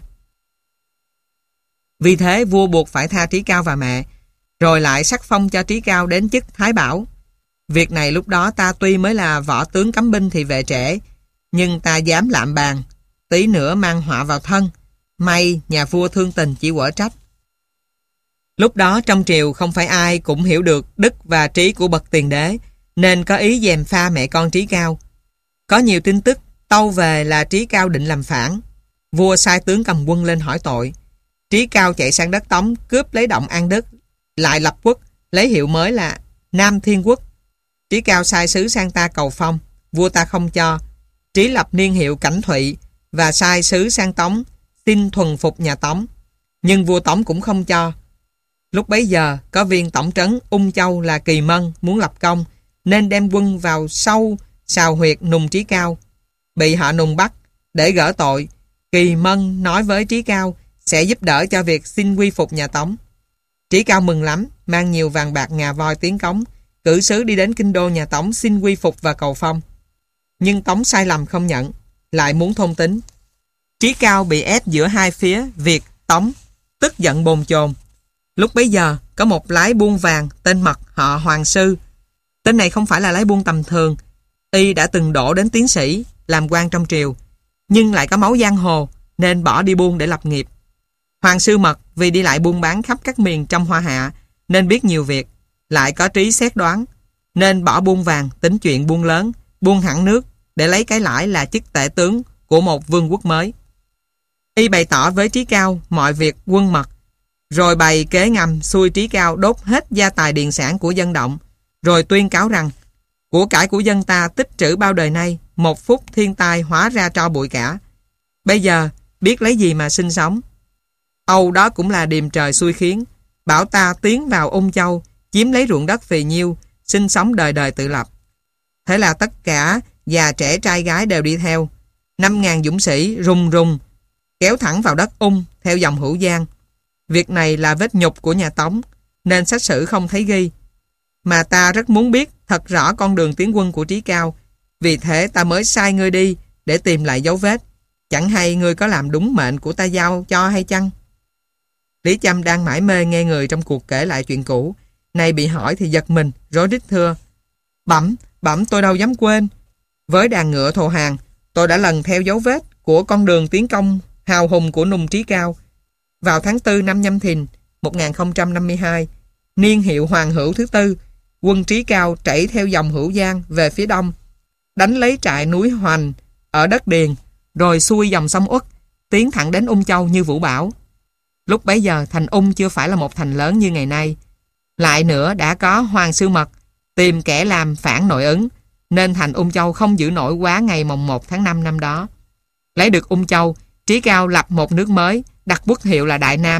Vì thế vua buộc phải tha Trí Cao và mẹ, rồi lại sắc phong cho Trí Cao đến chức Thái Bảo. Việc này lúc đó ta tuy mới là võ tướng cấm binh thì về trễ, nhưng ta dám lạm bàn, tí nữa mang họa vào thân. May nhà vua thương tình chỉ quở trách. Lúc đó trong triều không phải ai cũng hiểu được đức và trí của bậc tiền đế, nên có ý gièm pha mẹ con Trí Cao. Có nhiều tin tức tâu về là Trí Cao định làm phản. Vua sai tướng cầm quân lên hỏi tội. Trí Cao chạy sang đất Tống cướp lấy động An Đức, lại lập quốc, lấy hiệu mới là Nam Thiên Quốc. Trí Cao sai sứ sang ta cầu phong, vua ta không cho. Trí lập niên hiệu Cảnh Thụy và sai sứ sang Tống xin thuần phục nhà Tống, nhưng vua Tống cũng không cho. Lúc bấy giờ có viên tổng trấn Ung Châu là Kỳ Mân muốn lập công, nên đem quân vào sâu sào huyệt Nùng Trí Cao, bị họ Nùng bắt. Để gỡ tội, Kỳ Mân nói với Trí Cao sẽ giúp đỡ cho việc xin quy phục nhà Tống. Trí Cao mừng lắm, mang nhiều vàng bạc ngà voi tiến cống, cử sứ đi đến kinh đô nhà Tống xin quy phục và cầu phong. Nhưng Tống sai lầm không nhận, lại muốn thôn tính. Trí Cao bị ép giữa hai phía Việt, Tống, tức giận bồn chồn. Lúc bấy giờ có một lái buôn vàng tên Mật họ Hoàng Sư Tên này không phải là lái buôn tầm thường. Y đã từng đổ đến tiến sĩ, làm quan trong triều, nhưng lại có máu giang hồ nên bỏ đi buôn để lập nghiệp. Hoàng Sư Mật vì đi lại buôn bán khắp các miền trong Hoa Hạ nên biết nhiều việc, lại có trí xét đoán, nên bỏ buôn vàng tính chuyện buôn lớn, buôn hẳn nước để lấy cái lãi là chức tể tướng của một vương quốc mới. Y bày tỏ với Trí Cao mọi việc quân mật, rồi bày kế ngầm xui Trí Cao đốt hết gia tài điền sản của dân động, rồi tuyên cáo rằng của cải của dân ta tích trữ bao đời nay, một phút thiên tai hóa ra tro bụi cả. Bây giờ biết lấy gì mà sinh sống. Âu đó cũng là điềm trời xui khiến, bảo ta tiến vào Ung Châu, chiếm lấy ruộng đất phì nhiêu, sinh sống đời đời tự lập. Thế là tất cả già trẻ trai gái đều đi theo. Năm ngàn dũng sĩ rùng rùng kéo thẳng vào đất Ung theo dòng Hữu Giang. Việc này là vết nhục của nhà Tống, nên sách sử không thấy ghi. Mà ta rất muốn biết thật rõ con đường tiến quân của Trí Cao, vì thế ta mới sai ngươi đi để tìm lại dấu vết. Chẳng hay ngươi có làm đúng mệnh của ta giao cho hay chăng? Lý Châm đang mải mê nghe người trong cuộc kể lại chuyện cũ, nay bị hỏi thì giật mình, rối rít thưa: Bẩm, bẩm tôi đâu dám quên. Với đàn ngựa thồ hàng, tôi đã lần theo dấu vết của con đường tiến công hào hùng của nùng Trí Cao. Vào tháng tư năm Nhâm Thìn một nghìn không trăm năm mươi hai, niên hiệu Hoàng Hữu thứ tư, quân Trí Cao chảy theo dòng Hữu Giang về phía đông, đánh lấy trại núi Hoành ở đất Điền, rồi xuôi dòng sông Uất, tiến thẳng đến Ung Châu như vũ bão. Lúc bấy giờ thành Ung chưa phải là một thành lớn như ngày nay. Lại nữa đã có Hoàng Sư Mật tìm kẻ làm phản nội ứng, nên thành Ung Châu không giữ nổi quá ngày mồng một tháng năm năm đó. Lấy được Ung Châu, Trí Cao lập một nước mới, đặt quốc hiệu là Đại Nam,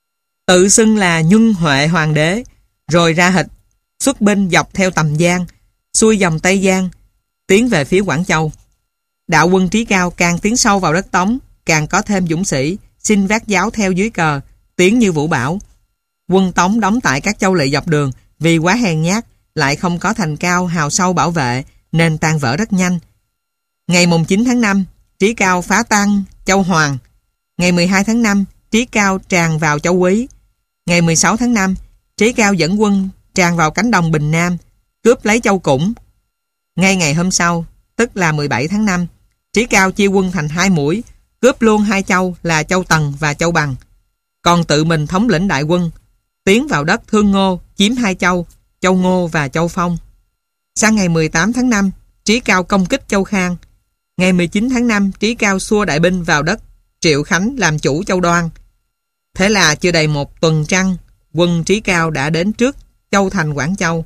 tự xưng là Nhuân Huệ Hoàng đế, rồi ra hịch xuất binh dọc theo Tầm Giang, xuôi dòng Tây Giang, tiến về phía Quảng Châu. Đạo quân Trí Cao càng tiến sâu vào đất Tống, càng có thêm dũng sĩ xin vác giáo theo dưới cờ, tiến như vũ bão. Quân Tống đóng tại các châu lỵ dọc đường vì quá hèn nhát, lại không có thành cao hào sâu bảo vệ, nên tan vỡ rất nhanh. Ngày mùng chín tháng năm, Trí Cao phá tan châu Hoàng. Ngày mười hai tháng năm, Trí Cao tràn vào châu Quý. Ngày mười sáu tháng năm, Trí Cao dẫn quân tràn vào cánh đồng Bình Nam, cướp lấy châu Củng. Ngay ngày hôm sau, tức là mười bảy tháng năm, Trí Cao chia quân thành hai mũi, cướp luôn hai châu là châu Tần và châu Bằng. Còn tự mình thống lĩnh đại quân, tiến vào đất Thương Ngô, chiếm hai châu, châu Ngô và châu Phong. Sang ngày mười tám tháng năm, Trí Cao công kích châu Khang. Ngày mười chín tháng năm, Trí Cao xua đại binh vào đất Triệu Khánh làm chủ châu Đoan. Thế là chưa đầy một tuần trăng, quân Trí Cao đã đến trước châu thành Quảng Châu.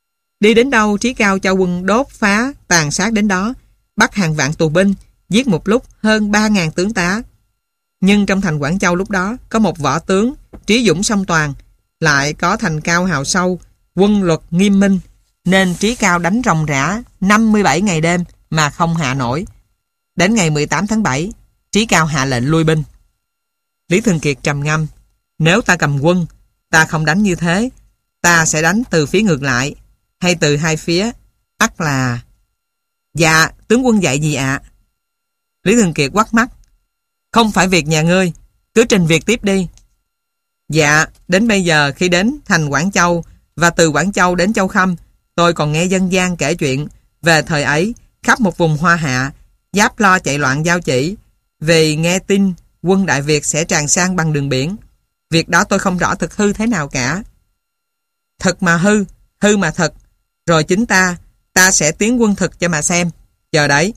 Đi đến đâu, Trí Cao cho quân đốt phá, tàn sát đến đó, bắt hàng vạn tù binh, giết một lúc hơn ba ngàn tướng tá. Nhưng trong thành Quảng Châu lúc đó có một võ tướng trí dũng song toàn, lại có thành cao hào sâu, quân luật nghiêm minh, nên Trí Cao đánh ròng rã năm mươi bảy ngày đêm mà không hạ nổi. Đến ngày mười tám tháng bảy, Trí Cao hạ lệnh lui binh. Lý Thường Kiệt trầm ngâm: Nếu ta cầm quân, ta không đánh như thế, ta sẽ đánh từ phía ngược lại, hay từ hai phía, ắt là... Dạ, tướng quân dạy gì ạ? Lý Thường Kiệt quắt mắt: Không phải việc nhà ngươi, cứ trình việc tiếp đi. Dạ, đến bây giờ khi đến thành Quảng Châu và từ Quảng Châu đến Châu Khâm, tôi còn nghe dân gian kể chuyện về thời ấy khắp một vùng Hoa Hạ giáp lo chạy loạn giao chỉ, vì nghe tin quân Đại Việt sẽ tràn sang bằng đường biển. Việc đó tôi không rõ thực hư thế nào cả. Thật mà hư, hư mà thật, rồi chính ta, ta sẽ tiến quân thực cho mà xem. Chờ đấy.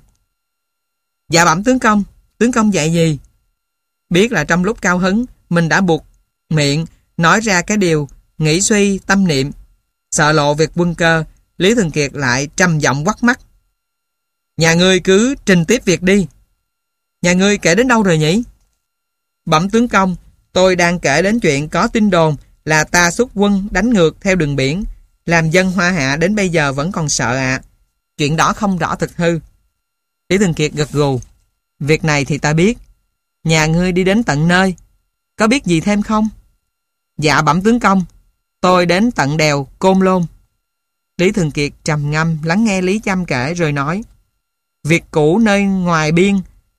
Dạ bẩm tướng công, tướng công dạy gì? Biết là trong lúc cao hứng, mình đã buộc miệng nói ra cái điều nghĩ suy tâm niệm, sợ lộ việc quân cơ. Lý Thường Kiệt lại trầm giọng quắt mắt: Nhà ngươi cứ trình tiếp việc đi. Nhà ngươi kể đến đâu rồi nhỉ? Bẩm tướng công, tôi đang kể đến chuyện có tin đồn là ta xuất quân đánh ngược theo đường biển, làm dân Hoa Hạ đến bây giờ vẫn còn sợ ạ. À. Chuyện đó không rõ thực hư. Lý Thường Kiệt gật gù: Việc này thì ta biết. Nhà ngươi đi đến tận nơi, có biết gì thêm không? Dạ bẩm tướng công, tôi đến tận đèo Côn Lôn. Lý Thường Kiệt trầm ngâm lắng nghe Lý Châm kể rồi nói: Việc cũ nơi ngoài biên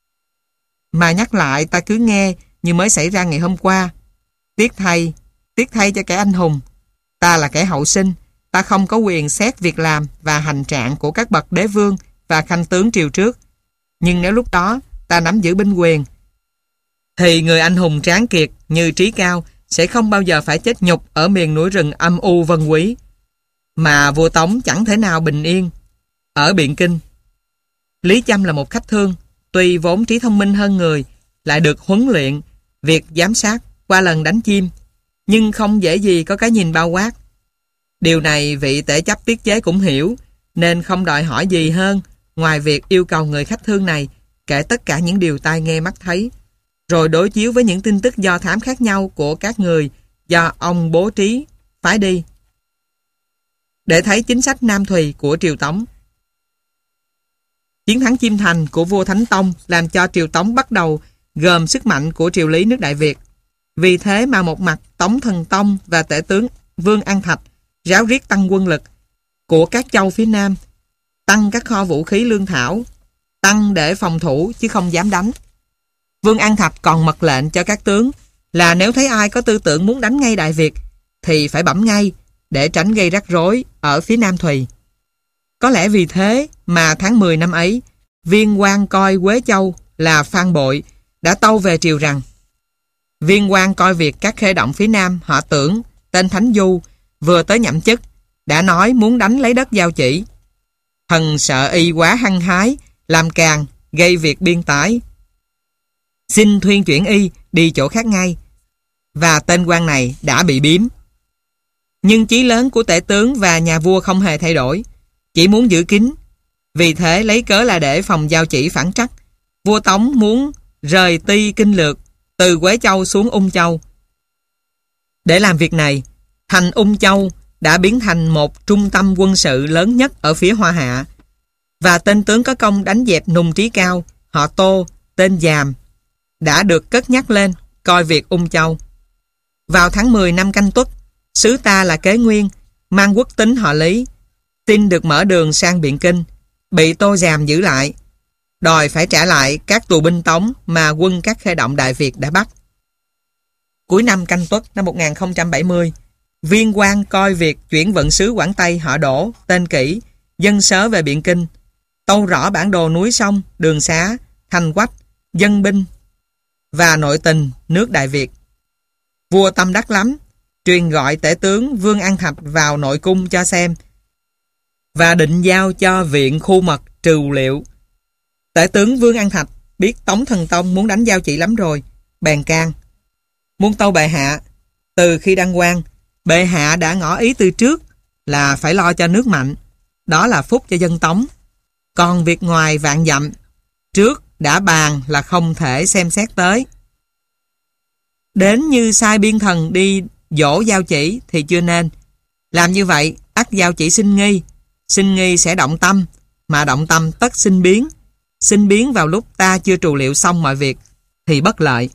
mà nhắc lại ta cứ nghe như mới xảy ra ngày hôm qua. Tiếc thay, tiếc thay cho kẻ anh hùng. Ta là kẻ hậu sinh, ta không có quyền xét việc làm và hành trạng của các bậc đế vương và khanh tướng triều trước. Nhưng nếu lúc đó ta nắm giữ binh quyền, thì người anh hùng tráng kiệt như Trí Cao sẽ không bao giờ phải chết nhục ở miền núi rừng âm u Vân Quý, mà vua Tống chẳng thể nào bình yên ở Biện Kinh. Lý Châm là một khách thương, tuy vốn trí thông minh hơn người, lại được huấn luyện việc giám sát qua lần đánh chim, nhưng không dễ gì có cái nhìn bao quát. Điều này vị tể chấp tiết chế cũng hiểu, nên không đòi hỏi gì hơn ngoài việc yêu cầu người khách thương này kể tất cả những điều tai nghe mắt thấy, rồi đối chiếu với những tin tức do thám khác nhau của các người do ông bố trí phái đi, để thấy chính sách Nam Thùy của triều Tống. Chiến thắng Chiêm Thành của vua Thánh Tông làm cho triều Tống bắt đầu gồm sức mạnh của triều lý nước Đại Việt. Vì thế mà một mặt Tống Thần Tông và tể tướng Vương An Thạch ráo riết tăng quân lực của các châu phía Nam, tăng các kho vũ khí lương thảo, tăng để phòng thủ chứ không dám đánh. Vương An Thạch còn mật lệnh cho các tướng là nếu thấy ai có tư tưởng muốn đánh ngay Đại Việt thì phải bẩm ngay để tránh gây rắc rối ở phía Nam Thùy. Có lẽ vì thế mà tháng mười năm ấy, viên quan coi Quế Châu là Phan Bội đã tâu về triều rằng viên quan coi việc các khê động phía Nam họ Tưởng tên Thánh Du vừa tới nhậm chức đã nói muốn đánh lấy đất Giao Chỉ. Thần sợ y quá hăng hái làm càng gây việc biên tái, xin thuyên chuyển y đi chỗ khác ngay, và tên quan này đã bị biếm. Nhưng chí lớn của tể tướng và nhà vua không hề thay đổi, chỉ muốn giữ kín. Vì thế lấy cớ là để phòng Giao Chỉ phản trắc, vua Tống muốn rời ti kinh lược từ Quế Châu xuống Ung Châu. Để làm việc này, thành Ung Châu đã biến thành một trung tâm quân sự lớn nhất ở phía Hoa Hạ, và tên tướng có công đánh dẹp Nùng Trí Cao, họ Tô, tên Giàm, đã được cất nhắc lên coi việc Ung Châu. Vào tháng mười năm Canh Tuất, sứ ta là Kế Nguyên, mang quốc tính họ Lý, xin được mở đường sang Biện Kinh, bị Tô Giàm giữ lại, đòi phải trả lại các tù binh Tống mà quân các khê động Đại Việt đã bắt. Cuối năm Canh Tuất năm một nghìn không trăm bảy mươi, viên quan coi việc chuyển vận sứ Quảng Tây họ Đỗ, tên Kỷ, dân sớ về Biện Kinh, tâu rõ bản đồ núi sông, đường xá, thành quách, dân binh và nội tình nước Đại Việt. Vua tâm đắc lắm, truyền gọi tể tướng Vương An Thạch vào nội cung cho xem, và định giao cho viện khu mật trừ liệu. Tể tướng Vương An Thạch biết Tống Thần Tông muốn đánh Giao Chỉ lắm rồi, bèn can: Muôn tâu bệ hạ, từ khi đăng quang, bệ hạ đã ngỏ ý từ trước là phải lo cho nước mạnh, đó là phúc cho dân Tống. Còn việc ngoài vạn dặm, trước đã bàn là không thể xem xét tới. Đến như sai biên thần đi dỗ Giao Chỉ thì chưa nên. Làm như vậy, ắt Giao Chỉ sinh nghi, sinh nghi sẽ động tâm, mà động tâm tất sinh biến. Sinh biến vào lúc ta chưa trù liệu xong mọi việc thì bất lợi.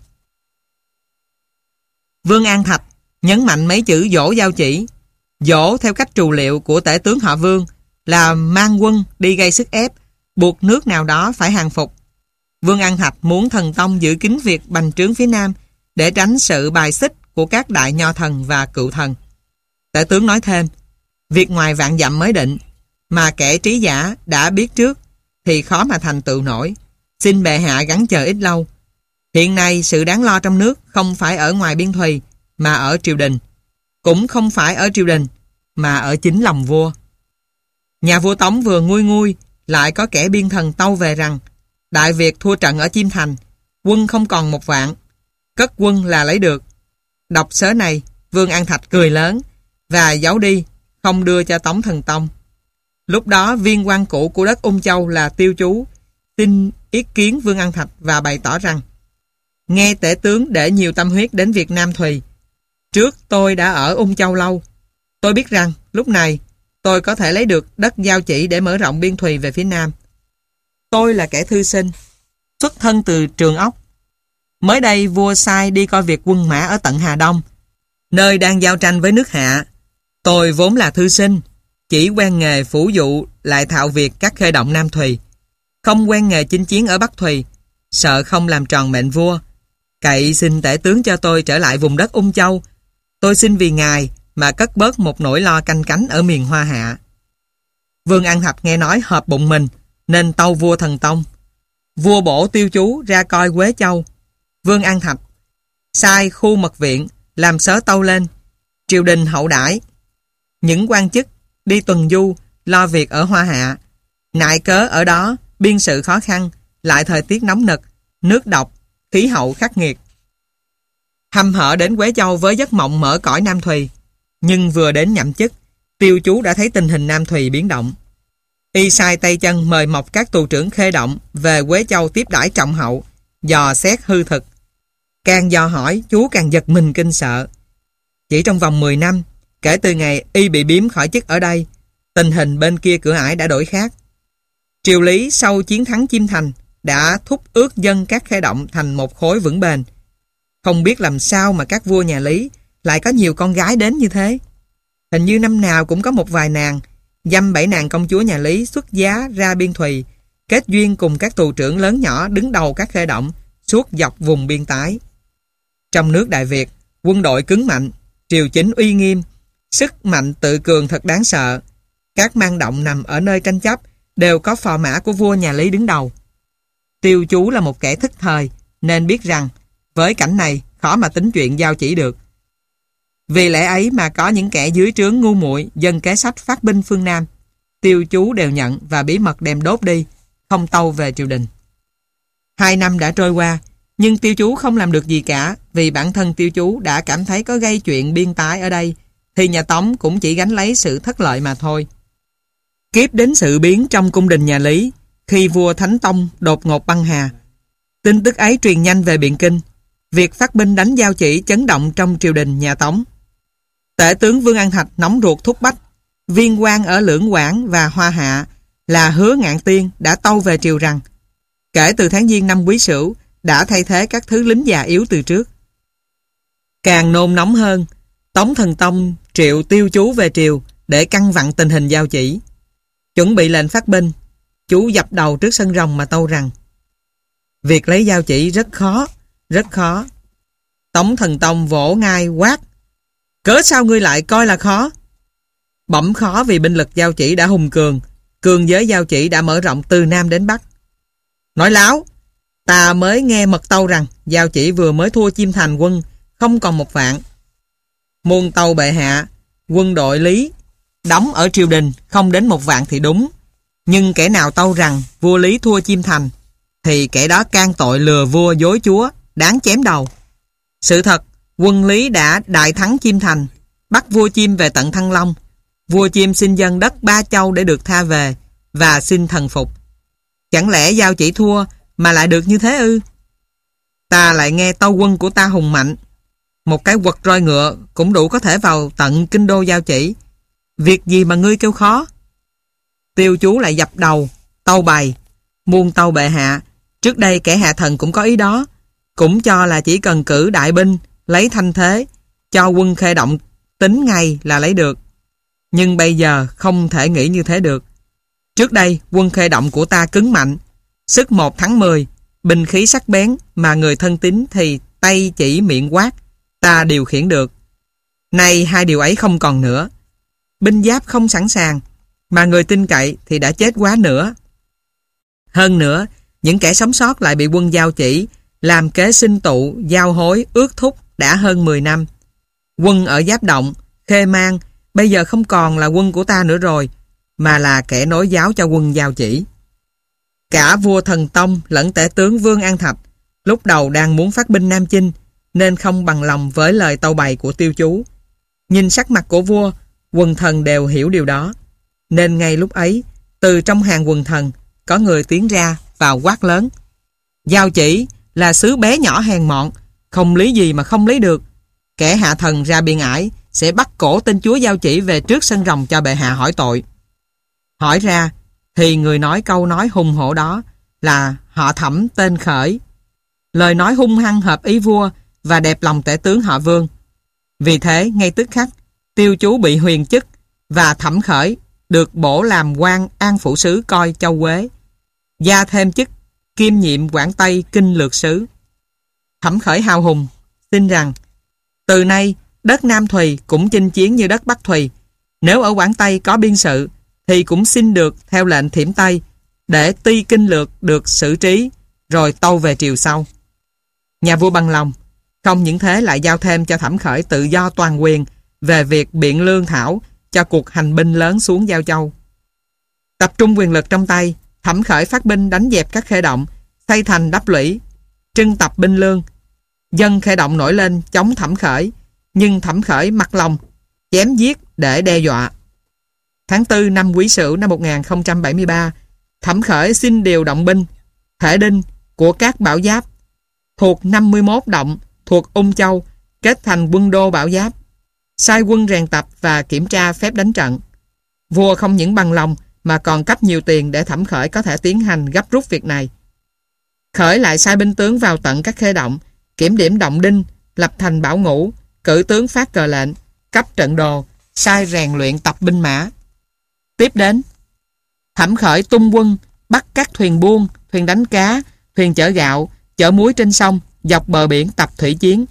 Vương An Thạch nhấn mạnh mấy chữ dỗ Giao Chỉ. Dỗ theo cách trù liệu của tể tướng họ Vương là mang quân đi gây sức ép, buộc nước nào đó phải hàng phục. Vương An Thạch muốn Thần Tông giữ kín việc bành trướng phía Nam để tránh sự bài xích của các đại nho thần và cựu thần. Tể tướng nói thêm, việc ngoài vạn dặm mới định, mà kẻ trí giả đã biết trước thì khó mà thành tựu nổi. Xin bệ hạ gắng chờ ít lâu. Hiện nay sự đáng lo trong nước không phải ở ngoài biên thùy mà ở triều đình, cũng không phải ở triều đình mà ở chính lòng vua. Nhà vua Tống vừa nguôi nguôi, lại có kẻ biên thần tâu về rằng Đại Việt thua trận ở Chiêm Thành, quân không còn một vạn, cất quân là lấy được. Đọc sớ này, Vương An Thạch cười lớn và giấu đi, không đưa cho Tống Thần Tông. Lúc đó viên quan cũ của đất Ung Châu là Tiêu Chú xin ý kiến Vương An Thạch và bày tỏ rằng: nghe tể tướng để nhiều tâm huyết đến việc Nam Thùy. Trước tôi đã ở Ung Châu lâu, tôi biết rằng lúc này tôi có thể lấy được đất Giao Chỉ để mở rộng biên thùy về phía Nam. Tôi là kẻ thư sinh, xuất thân từ Trường Ốc. Mới đây vua sai đi coi việc quân mã ở tận Hà Đông, nơi đang giao tranh với nước Hạ. Tôi vốn là thư sinh, chỉ quen nghề phủ dụ lại thạo việc các khê động Nam Thùy, không quen nghề chinh chiến ở Bắc Thùy, sợ không làm tròn mệnh vua. Cậy xin tể tướng cho tôi trở lại vùng đất Ung Châu. Tôi xin vì ngài mà cất bớt một nỗi lo canh cánh ở miền Hoa Hạ. Vương An Thạch nghe nói hợp bụng mình, nên tâu vua Thần Tông. Vua bổ Tiêu Chú ra coi Quế Châu. Vương An Thạch sai khu mật viện làm sớ tâu lên, triều đình hậu đãi. Những quan chức đi tuần du lo việc ở Hoa Hạ, nại cớ ở đó biên sự khó khăn, lại thời tiết nóng nực, nước độc, khí hậu khắc nghiệt. Hăm hở đến Quế Châu với giấc mộng mở cõi Nam Thùy, nhưng vừa đến nhậm chức, Tiêu Chú đã thấy tình hình Nam Thùy biến động. Y sai tay chân mời mọc các tù trưởng Khê Động về Quế Châu tiếp đãi trọng hậu, dò xét hư thực. Càng dò hỏi, chú càng giật mình kinh sợ. Chỉ trong vòng mười năm, kể từ ngày Y bị biếm khỏi chức ở đây, tình hình bên kia cửa ải đã đổi khác. Triều Lý sau chiến thắng Chiêm Thành đã thúc ước dân các Khê Động thành một khối vững bền. Không biết làm sao mà các vua nhà Lý lại có nhiều con gái đến như thế. Hình như năm nào cũng có một vài nàng, dăm bảy nàng công chúa nhà Lý xuất giá ra biên thùy, kết duyên cùng các tù trưởng lớn nhỏ đứng đầu các Khê Động suốt dọc vùng biên tái. Trong nước Đại Việt, quân đội cứng mạnh, triều chính uy nghiêm, sức mạnh tự cường thật đáng sợ. Các mang động nằm ở nơi tranh chấp đều có phò mã của vua nhà Lý đứng đầu. Tiêu Chú là một kẻ thức thời, nên biết rằng với cảnh này khó mà tính chuyện giao chỉ được. Vì lẽ ấy mà có những kẻ dưới trướng ngu muội dân kế sách phát binh phương Nam, Tiêu Chú đều nhận và bí mật đem đốt đi, không tâu về triều đình. Hai năm đã trôi qua, nhưng Tiêu Chú không làm được gì cả, vì bản thân Tiêu Chú đã cảm thấy có gây chuyện biên tái ở đây, thì nhà Tống cũng chỉ gánh lấy sự thất lợi mà thôi. Kiếp đến sự biến trong cung đình nhà Lý, khi vua Thánh Tông đột ngột băng hà. Tin tức ấy truyền nhanh về Biện Kinh, việc phát binh đánh Giao Chỉ chấn động trong triều đình nhà Tống. Tể tướng Vương An Thạch nóng ruột thúc bách, viên quan ở Lưỡng Quảng và Hoa Hạ là Hứa Ngạn Tiên đã tâu về triều rằng kể từ tháng Giêng năm Quý Sửu đã thay thế các thứ lính già yếu từ trước. Càng nôn nóng hơn, Tống Thần Tông triệu Tiêu Chú về triều để căn vặn tình hình Giao Chỉ. Chuẩn bị lệnh phát binh, chú dập đầu trước sân rồng mà tâu rằng việc lấy Giao Chỉ rất khó, rất khó. Tống Thần Tông vỗ ngai quát: cớ sao ngươi lại coi là khó? Bẩm khó vì binh lực Giao Chỉ đã hùng cường, cường giới Giao Chỉ đã mở rộng từ Nam đến Bắc. Nói láo, ta mới nghe mật tâu rằng Giao Chỉ vừa mới thua Chiêm Thành quân không còn một vạn. Muôn tâu bệ hạ, quân đội Lý đóng ở triều đình không đến một vạn thì đúng, nhưng kẻ nào tâu rằng vua Lý thua Chiêm Thành thì kẻ đó can tội lừa vua dối chúa, đáng chém đầu. Sự thật, quân Lý đã đại thắng Chiêm Thành, bắt vua Chiêm về tận Thăng Long. Vua Chiêm xin dân đất Ba Châu để được tha về và xin thần phục. Chẳng lẽ Giao Chỉ thua mà lại được như thế ư? Ta lại nghe tâu quân của ta hùng mạnh, một cái quật roi ngựa cũng đủ có thể vào tận kinh đô Giao Chỉ. Việc gì mà ngươi kêu khó? Tiêu Chú lại dập đầu tâu bày: muôn tâu bệ hạ, trước đây kẻ hạ thần cũng có ý đó, cũng cho là chỉ cần cử đại binh lấy thanh thế, cho quân Khê Động tính ngay là lấy được. Nhưng bây giờ không thể nghĩ như thế được. Trước đây quân Khê Động của ta cứng mạnh, sức một thắng mười, binh khí sắc bén, mà người thân tín thì tay chỉ miệng quát, ta điều khiển được. Nay hai điều ấy không còn nữa. Binh giáp không sẵn sàng, mà người tin cậy thì đã chết quá nữa. Hơn nữa, những kẻ sống sót lại bị quân Giao Chỉ làm kế sinh tụ, giao hối, ước thúc đã hơn mười năm. Quân ở Giáp Động, Khê Mang bây giờ không còn là quân của ta nữa rồi, mà là kẻ nối giáo cho quân Giao Chỉ. Cả vua Thần Tông lẫn tể tướng Vương An Thạch lúc đầu đang muốn phát binh Nam Chinh, nên không bằng lòng với lời tâu bày của Tiêu Chú. Nhìn sắc mặt của vua, quần thần đều hiểu điều đó, nên ngay lúc ấy, từ trong hàng quần thần có người tiến ra vào quát lớn: Giao Chỉ là xứ bé nhỏ hèn mọn, không lý gì mà không lấy được. Kẻ hạ thần ra biên ải sẽ bắt cổ tên chúa Giao Chỉ về trước sân rồng cho bệ hạ hỏi tội. Hỏi ra thì người nói câu nói hùng hổ đó là họ Thẩm tên Khởi. Lời nói hung hăng hợp ý vua và đẹp lòng tể tướng họ Vương. Vì thế ngay tức khắc Tiêu Chú bị huyền chức, và Thẩm Khởi được bổ làm quan an phủ sứ coi châu Quế, gia thêm chức kiêm nhiệm Quảng Tây kinh lược sứ. Thẩm Khởi hào hùng xin rằng từ nay đất Nam Thùy cũng chinh chiến như đất Bắc Thùy. Nếu ở Quảng Tây có biên sự, thì cũng xin được theo lệnh Thiểm Tây, để ti kinh lược được xử trí, rồi tâu về triều sau. Nhà vua bằng lòng, không những thế lại giao thêm cho Thẩm Khởi tự do toàn quyền về việc biện lương thảo cho cuộc hành binh lớn xuống Giao Châu. Tập trung quyền lực trong tay, Thẩm Khởi phát binh đánh dẹp các khê động, xây thành đắp lũy, trưng tập binh lương. Dân khê động nổi lên chống Thẩm Khởi, nhưng Thẩm Khởi mặc lòng chém giết để đe dọa. Tháng tư năm Quý Sửu năm một nghìn không trăm bảy mươi ba, Thẩm Khởi xin điều động binh thể đinh của các Bảo Giáp thuộc năm mươi mốt động thuộc Ung Châu kết thành quân đô Bảo Giáp, sai quân rèn tập và kiểm tra phép đánh trận. Vua không những bằng lòng mà còn cấp nhiều tiền để Thẩm Khởi có thể tiến hành gấp rút việc này. Khởi lại sai binh tướng vào tận các khê động, kiểm điểm động đinh, lập thành bảo ngũ, cử tướng phát cờ lệnh, cấp trận đồ, sai rèn luyện tập binh mã. Tiếp đến, Thẩm Khởi tung quân bắt các thuyền buôn, thuyền đánh cá, thuyền chở gạo, chở muối trên sông, dọc bờ biển tập thủy chiến.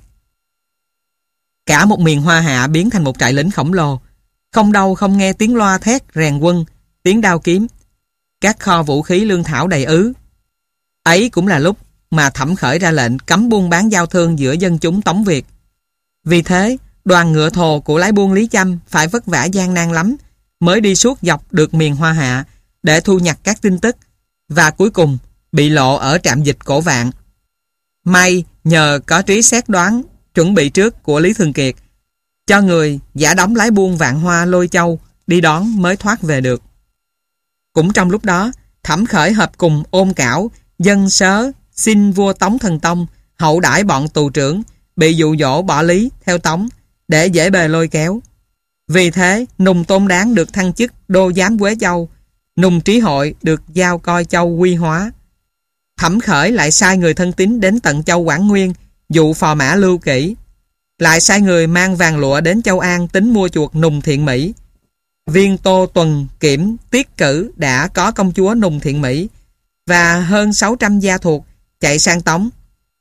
Cả một miền Hoa Hạ biến thành một trại lính khổng lồ, không đâu không nghe tiếng loa thét rèn quân, tiếng đao kiếm, các kho vũ khí lương thảo đầy ứ. Ấy cũng là lúc mà Thẩm Khởi ra lệnh cấm buôn bán giao thương giữa dân chúng Tống Việt. Vì thế, đoàn ngựa thồ của lái buôn Lý Châm phải vất vả gian nan lắm mới đi suốt dọc được miền Hoa Hạ để thu nhặt các tin tức, và cuối cùng bị lộ ở trạm dịch Cổ Vạn. May nhờ có trí xét đoán chuẩn bị trước của Lý Thường Kiệt, cho người giả đóng lái buôn Vạn Hoa Lôi Châu đi đón mới thoát về được. Cũng trong lúc đó, Thẩm Khởi hợp cùng Ôn Cảo dân sớ xin vua Tống Thần Tông hậu đãi bọn tù trưởng bị dụ dỗ bỏ Lý theo Tống để dễ bề lôi kéo. Vì thế, Nùng Tôn Đáng được thăng chức đô giám Quế Châu, Nùng Trí Hội được giao coi châu Quy Hóa. Thẩm Khởi lại sai người thân tín đến tận châu Quảng Nguyên dụ phò mã Lưu Kỷ, lại sai người mang vàng lụa đến châu An tính mua chuộc Nùng Thiện Mỹ. Viên Tô Tuần Kiểm Tiết Cử đã có công chúa Nùng Thiện Mỹ và hơn sáu trăm gia thuộc chạy sang Tống.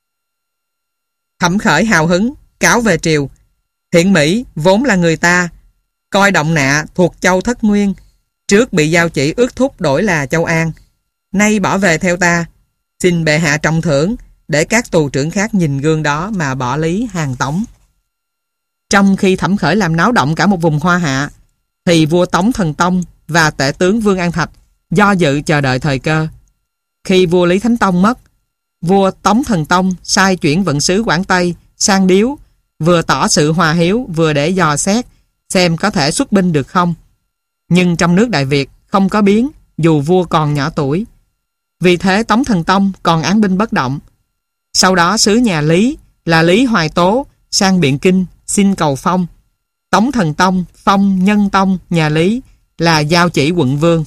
Thẩm Khởi hào hứng cáo về triều: Thiện Mỹ vốn là người ta, coi Động Nạ thuộc châu Thất Nguyên, trước bị giao chỉ ước thúc đổi là châu An, nay bỏ về theo ta, xin bệ hạ trọng thưởng để các tù trưởng khác nhìn gương đó mà bỏ Lý hàng Tống. Trong khi Thẩm Khởi làm náo động cả một vùng Hoa Hạ, thì vua Tống Thần Tông và tể tướng Vương An Thạch do dự chờ đợi thời cơ. Khi vua Lý Thánh Tông mất, vua Tống Thần Tông sai chuyển vận sứ Quảng Tây sang Điếu, vừa tỏ sự hòa hiếu vừa để dò xét xem có thể xuất binh được không. Nhưng trong nước Đại Việt không có biến dù vua còn nhỏ tuổi. Vì thế Tống Thần Tông còn án binh bất động. Sau đó sứ nhà Lý là Lý Hoài Tố sang Biện Kinh xin cầu phong. Tống Thần Tông phong Nhân Tông nhà Lý là giao chỉ quận vương.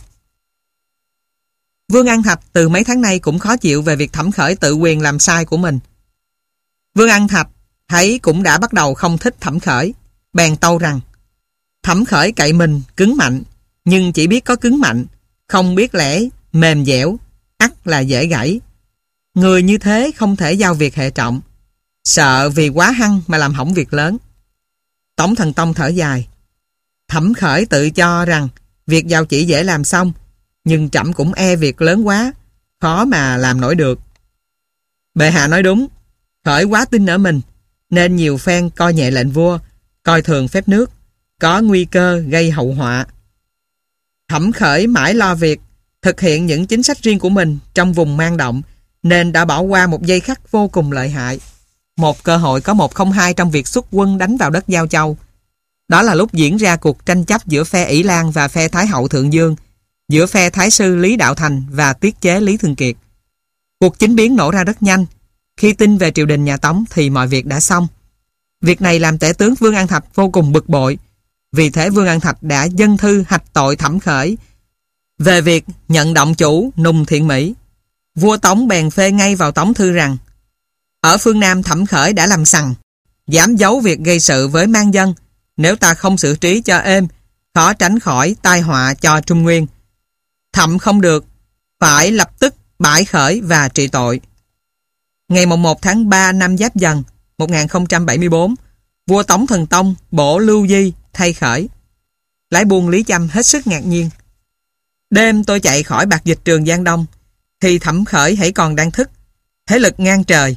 Vương An Thạch từ mấy tháng nay cũng khó chịu về việc Thẩm Khởi tự quyền làm sai của mình. Vương An Thạch thấy cũng đã bắt đầu không thích Thẩm Khởi, bèn tâu rằng Thẩm Khởi cậy mình cứng mạnh, nhưng chỉ biết có cứng mạnh, không biết lẽ mềm dẻo, ắt là dễ gãy. Người như thế không thể giao việc hệ trọng, sợ vì quá hăng mà làm hỏng việc lớn. Tống Thần Tông thở dài: Thẩm Khởi tự cho rằng việc giao chỉ dễ làm xong, nhưng trẫm cũng e việc lớn quá, khó mà làm nổi được. Bệ hạ nói đúng, Khởi quá tin ở mình, nên nhiều phen coi nhẹ lệnh vua, coi thường phép nước, có nguy cơ gây hậu họa. Thẩm Khởi mãi lo việc thực hiện những chính sách riêng của mình trong vùng mang động, nên đã bỏ qua một giây khắc vô cùng lợi hại, một cơ hội có một không hai trong việc xuất quân đánh vào đất Giao Châu. Đó là lúc diễn ra cuộc tranh chấp giữa phe Ỷ Lan và phe Thái hậu Thượng Dương, giữa phe Thái sư Lý Đạo Thành và tiết chế Lý Thường Kiệt. Cuộc chính biến nổ ra rất nhanh. Khi tin về triều đình nhà Tống thì mọi việc đã xong. Việc này làm tể tướng Vương An Thạch vô cùng bực bội. Vì thế Vương An Thạch đã dâng thư hạch tội Thẩm Khởi về việc nhận động chủ Nùng Thiện Mỹ. Vua Tống bèn phê ngay vào tống thư rằng: ở phương Nam Thẩm Khởi đã làm sằng, dám giấu việc gây sự với mang dân. Nếu ta không xử trí cho êm, khó tránh khỏi tai họa cho Trung Nguyên. Thẩm không được, phải lập tức bãi khởi và trị tội. Ngày mồng một tháng ba năm Giáp Dần một nghìn không trăm bảy mươi bốn, Vua Tống Thần Tông bổ Lưu Di thay khởi. Lái buôn Lý Châm hết sức ngạc nhiên. Đêm tôi chạy khỏi Bạc Dịch Trường Giang Đông, thì Thẩm Khởi hãy còn đang thức, thế lực ngang trời.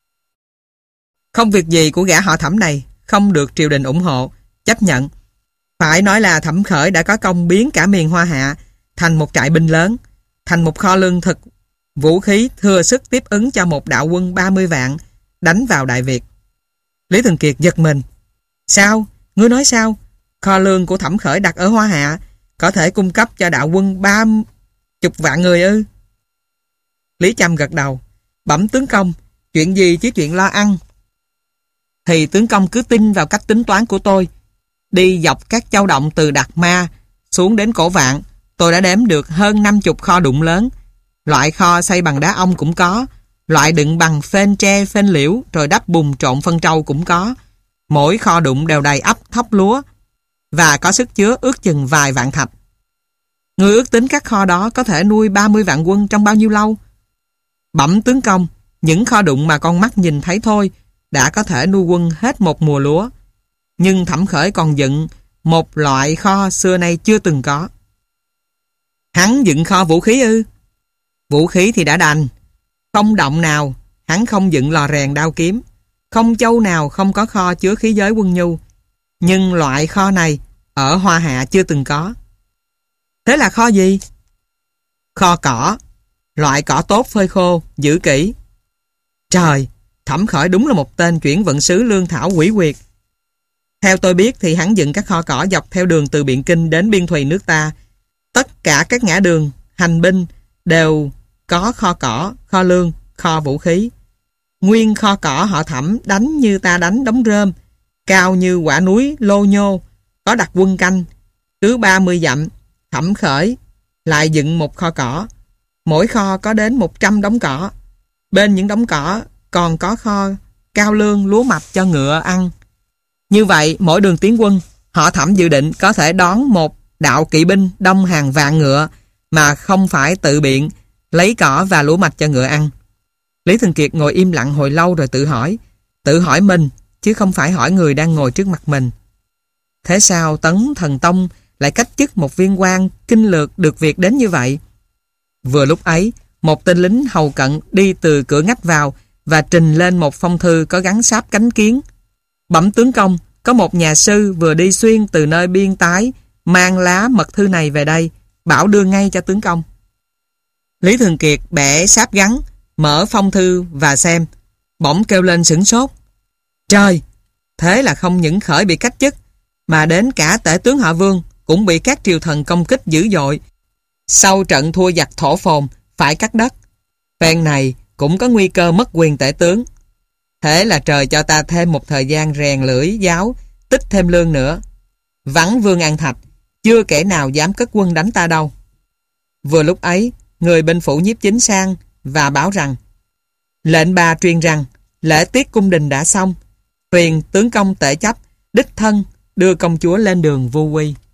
Không việc gì của gã họ Thẩm này không được triều đình ủng hộ, chấp nhận. Phải nói là Thẩm Khởi đã có công biến cả miền Hoa Hạ thành một trại binh lớn, thành một kho lương thực, vũ khí thừa sức tiếp ứng cho một đạo quân ba mươi vạn đánh vào Đại Việt. Lý Thường Kiệt giật mình. Sao? Ngươi nói sao? Kho lương của Thẩm Khởi đặt ở Hoa Hạ có thể cung cấp cho đạo quân ba chục vạn người ư? Lý Châm gật đầu. Bẩm tướng công, chuyện gì chứ chuyện lo ăn. Thì tướng công cứ tin vào cách tính toán của tôi. Đi dọc các châu động từ Đạt Ma xuống đến Cổ Vạn, tôi đã đếm được hơn năm chục kho đụng lớn. Loại kho xây bằng đá ong cũng có, loại đựng bằng phên tre, phên liễu rồi đắp bùn trộn phân trâu cũng có. Mỗi kho đụng đều đầy ắp thóc lúa và có sức chứa ước chừng vài vạn thạch. Người ước tính các kho đó có thể nuôi ba mươi vạn quân trong bao nhiêu lâu? Bẩm tướng công, những kho đụng mà con mắt nhìn thấy thôi đã có thể nuôi quân hết một mùa lúa. Nhưng Thẩm Khởi còn dựng một loại kho xưa nay chưa từng có. Hắn dựng kho vũ khí ư? Vũ khí thì đã đành. Không động nào hắn không dựng lò rèn đao kiếm, không châu nào không có kho chứa khí giới quân nhu. Nhưng loại kho này ở Hoa Hạ chưa từng có. Thế là kho gì? Kho cỏ. Loại cỏ tốt phơi khô, giữ kỹ. Trời, Thẩm Khởi đúng là một tên chuyển vận sứ lương thảo quỷ quyệt. Theo tôi biết thì hắn dựng các kho cỏ dọc theo đường từ Biện Kinh đến biên thùy nước ta. Tất cả các ngã đường, hành binh đều có kho cỏ, kho lương, kho vũ khí. Nguyên kho cỏ họ Thẩm đánh như ta đánh đống rơm, cao như quả núi Lô Nhô, có đặt quân canh. Cứ ba mươi dặm, Thẩm Khởi lại dựng một kho cỏ. Mỗi kho có đến một trăm đống cỏ. Bên những đống cỏ còn có kho cao lương, lúa mạch cho ngựa ăn. Như vậy, mỗi đường tiến quân, họ Thẩm dự định có thể đón một đạo kỵ binh đông hàng vạn ngựa mà không phải tự biện lấy cỏ và lúa mạch cho ngựa ăn. Lý Thường Kiệt ngồi im lặng hồi lâu rồi tự hỏi. Tự hỏi mình, chứ không phải hỏi người đang ngồi trước mặt mình. Thế sao Tấn Thần Tông lại cách chức một viên quan kinh lược được việc đến như vậy? Vừa lúc ấy, một tên lính hầu cận đi từ cửa ngách vào và trình lên một phong thư có gắn sáp cánh kiến. Bẩm tướng công, có một nhà sư vừa đi xuyên từ nơi biên tái mang lá mật thư này về đây, bảo đưa ngay cho tướng công. Lý Thường Kiệt bẻ sáp gắn, mở phong thư và xem, bỗng kêu lên sửng sốt. Trời, thế là không những Khởi bị cách chức, mà đến cả tể tướng họ Vương cũng bị các triều thần công kích dữ dội. Sau trận thua giặc Thổ Phồn phải cắt đất, phen này cũng có nguy cơ mất quyền tể tướng. Thế là trời cho ta thêm một thời gian rèn lưỡi giáo, tích thêm lương nữa. Vắng Vương An Thạch, chưa kẻ nào dám cất quân đánh ta đâu. Vừa lúc ấy, người bên phủ Nhiếp Chính sang và báo rằng lệnh bà truyền rằng lễ tiết cung đình đã xong, thuyền tướng công tể chấp đích thân đưa công chúa lên đường vu quy.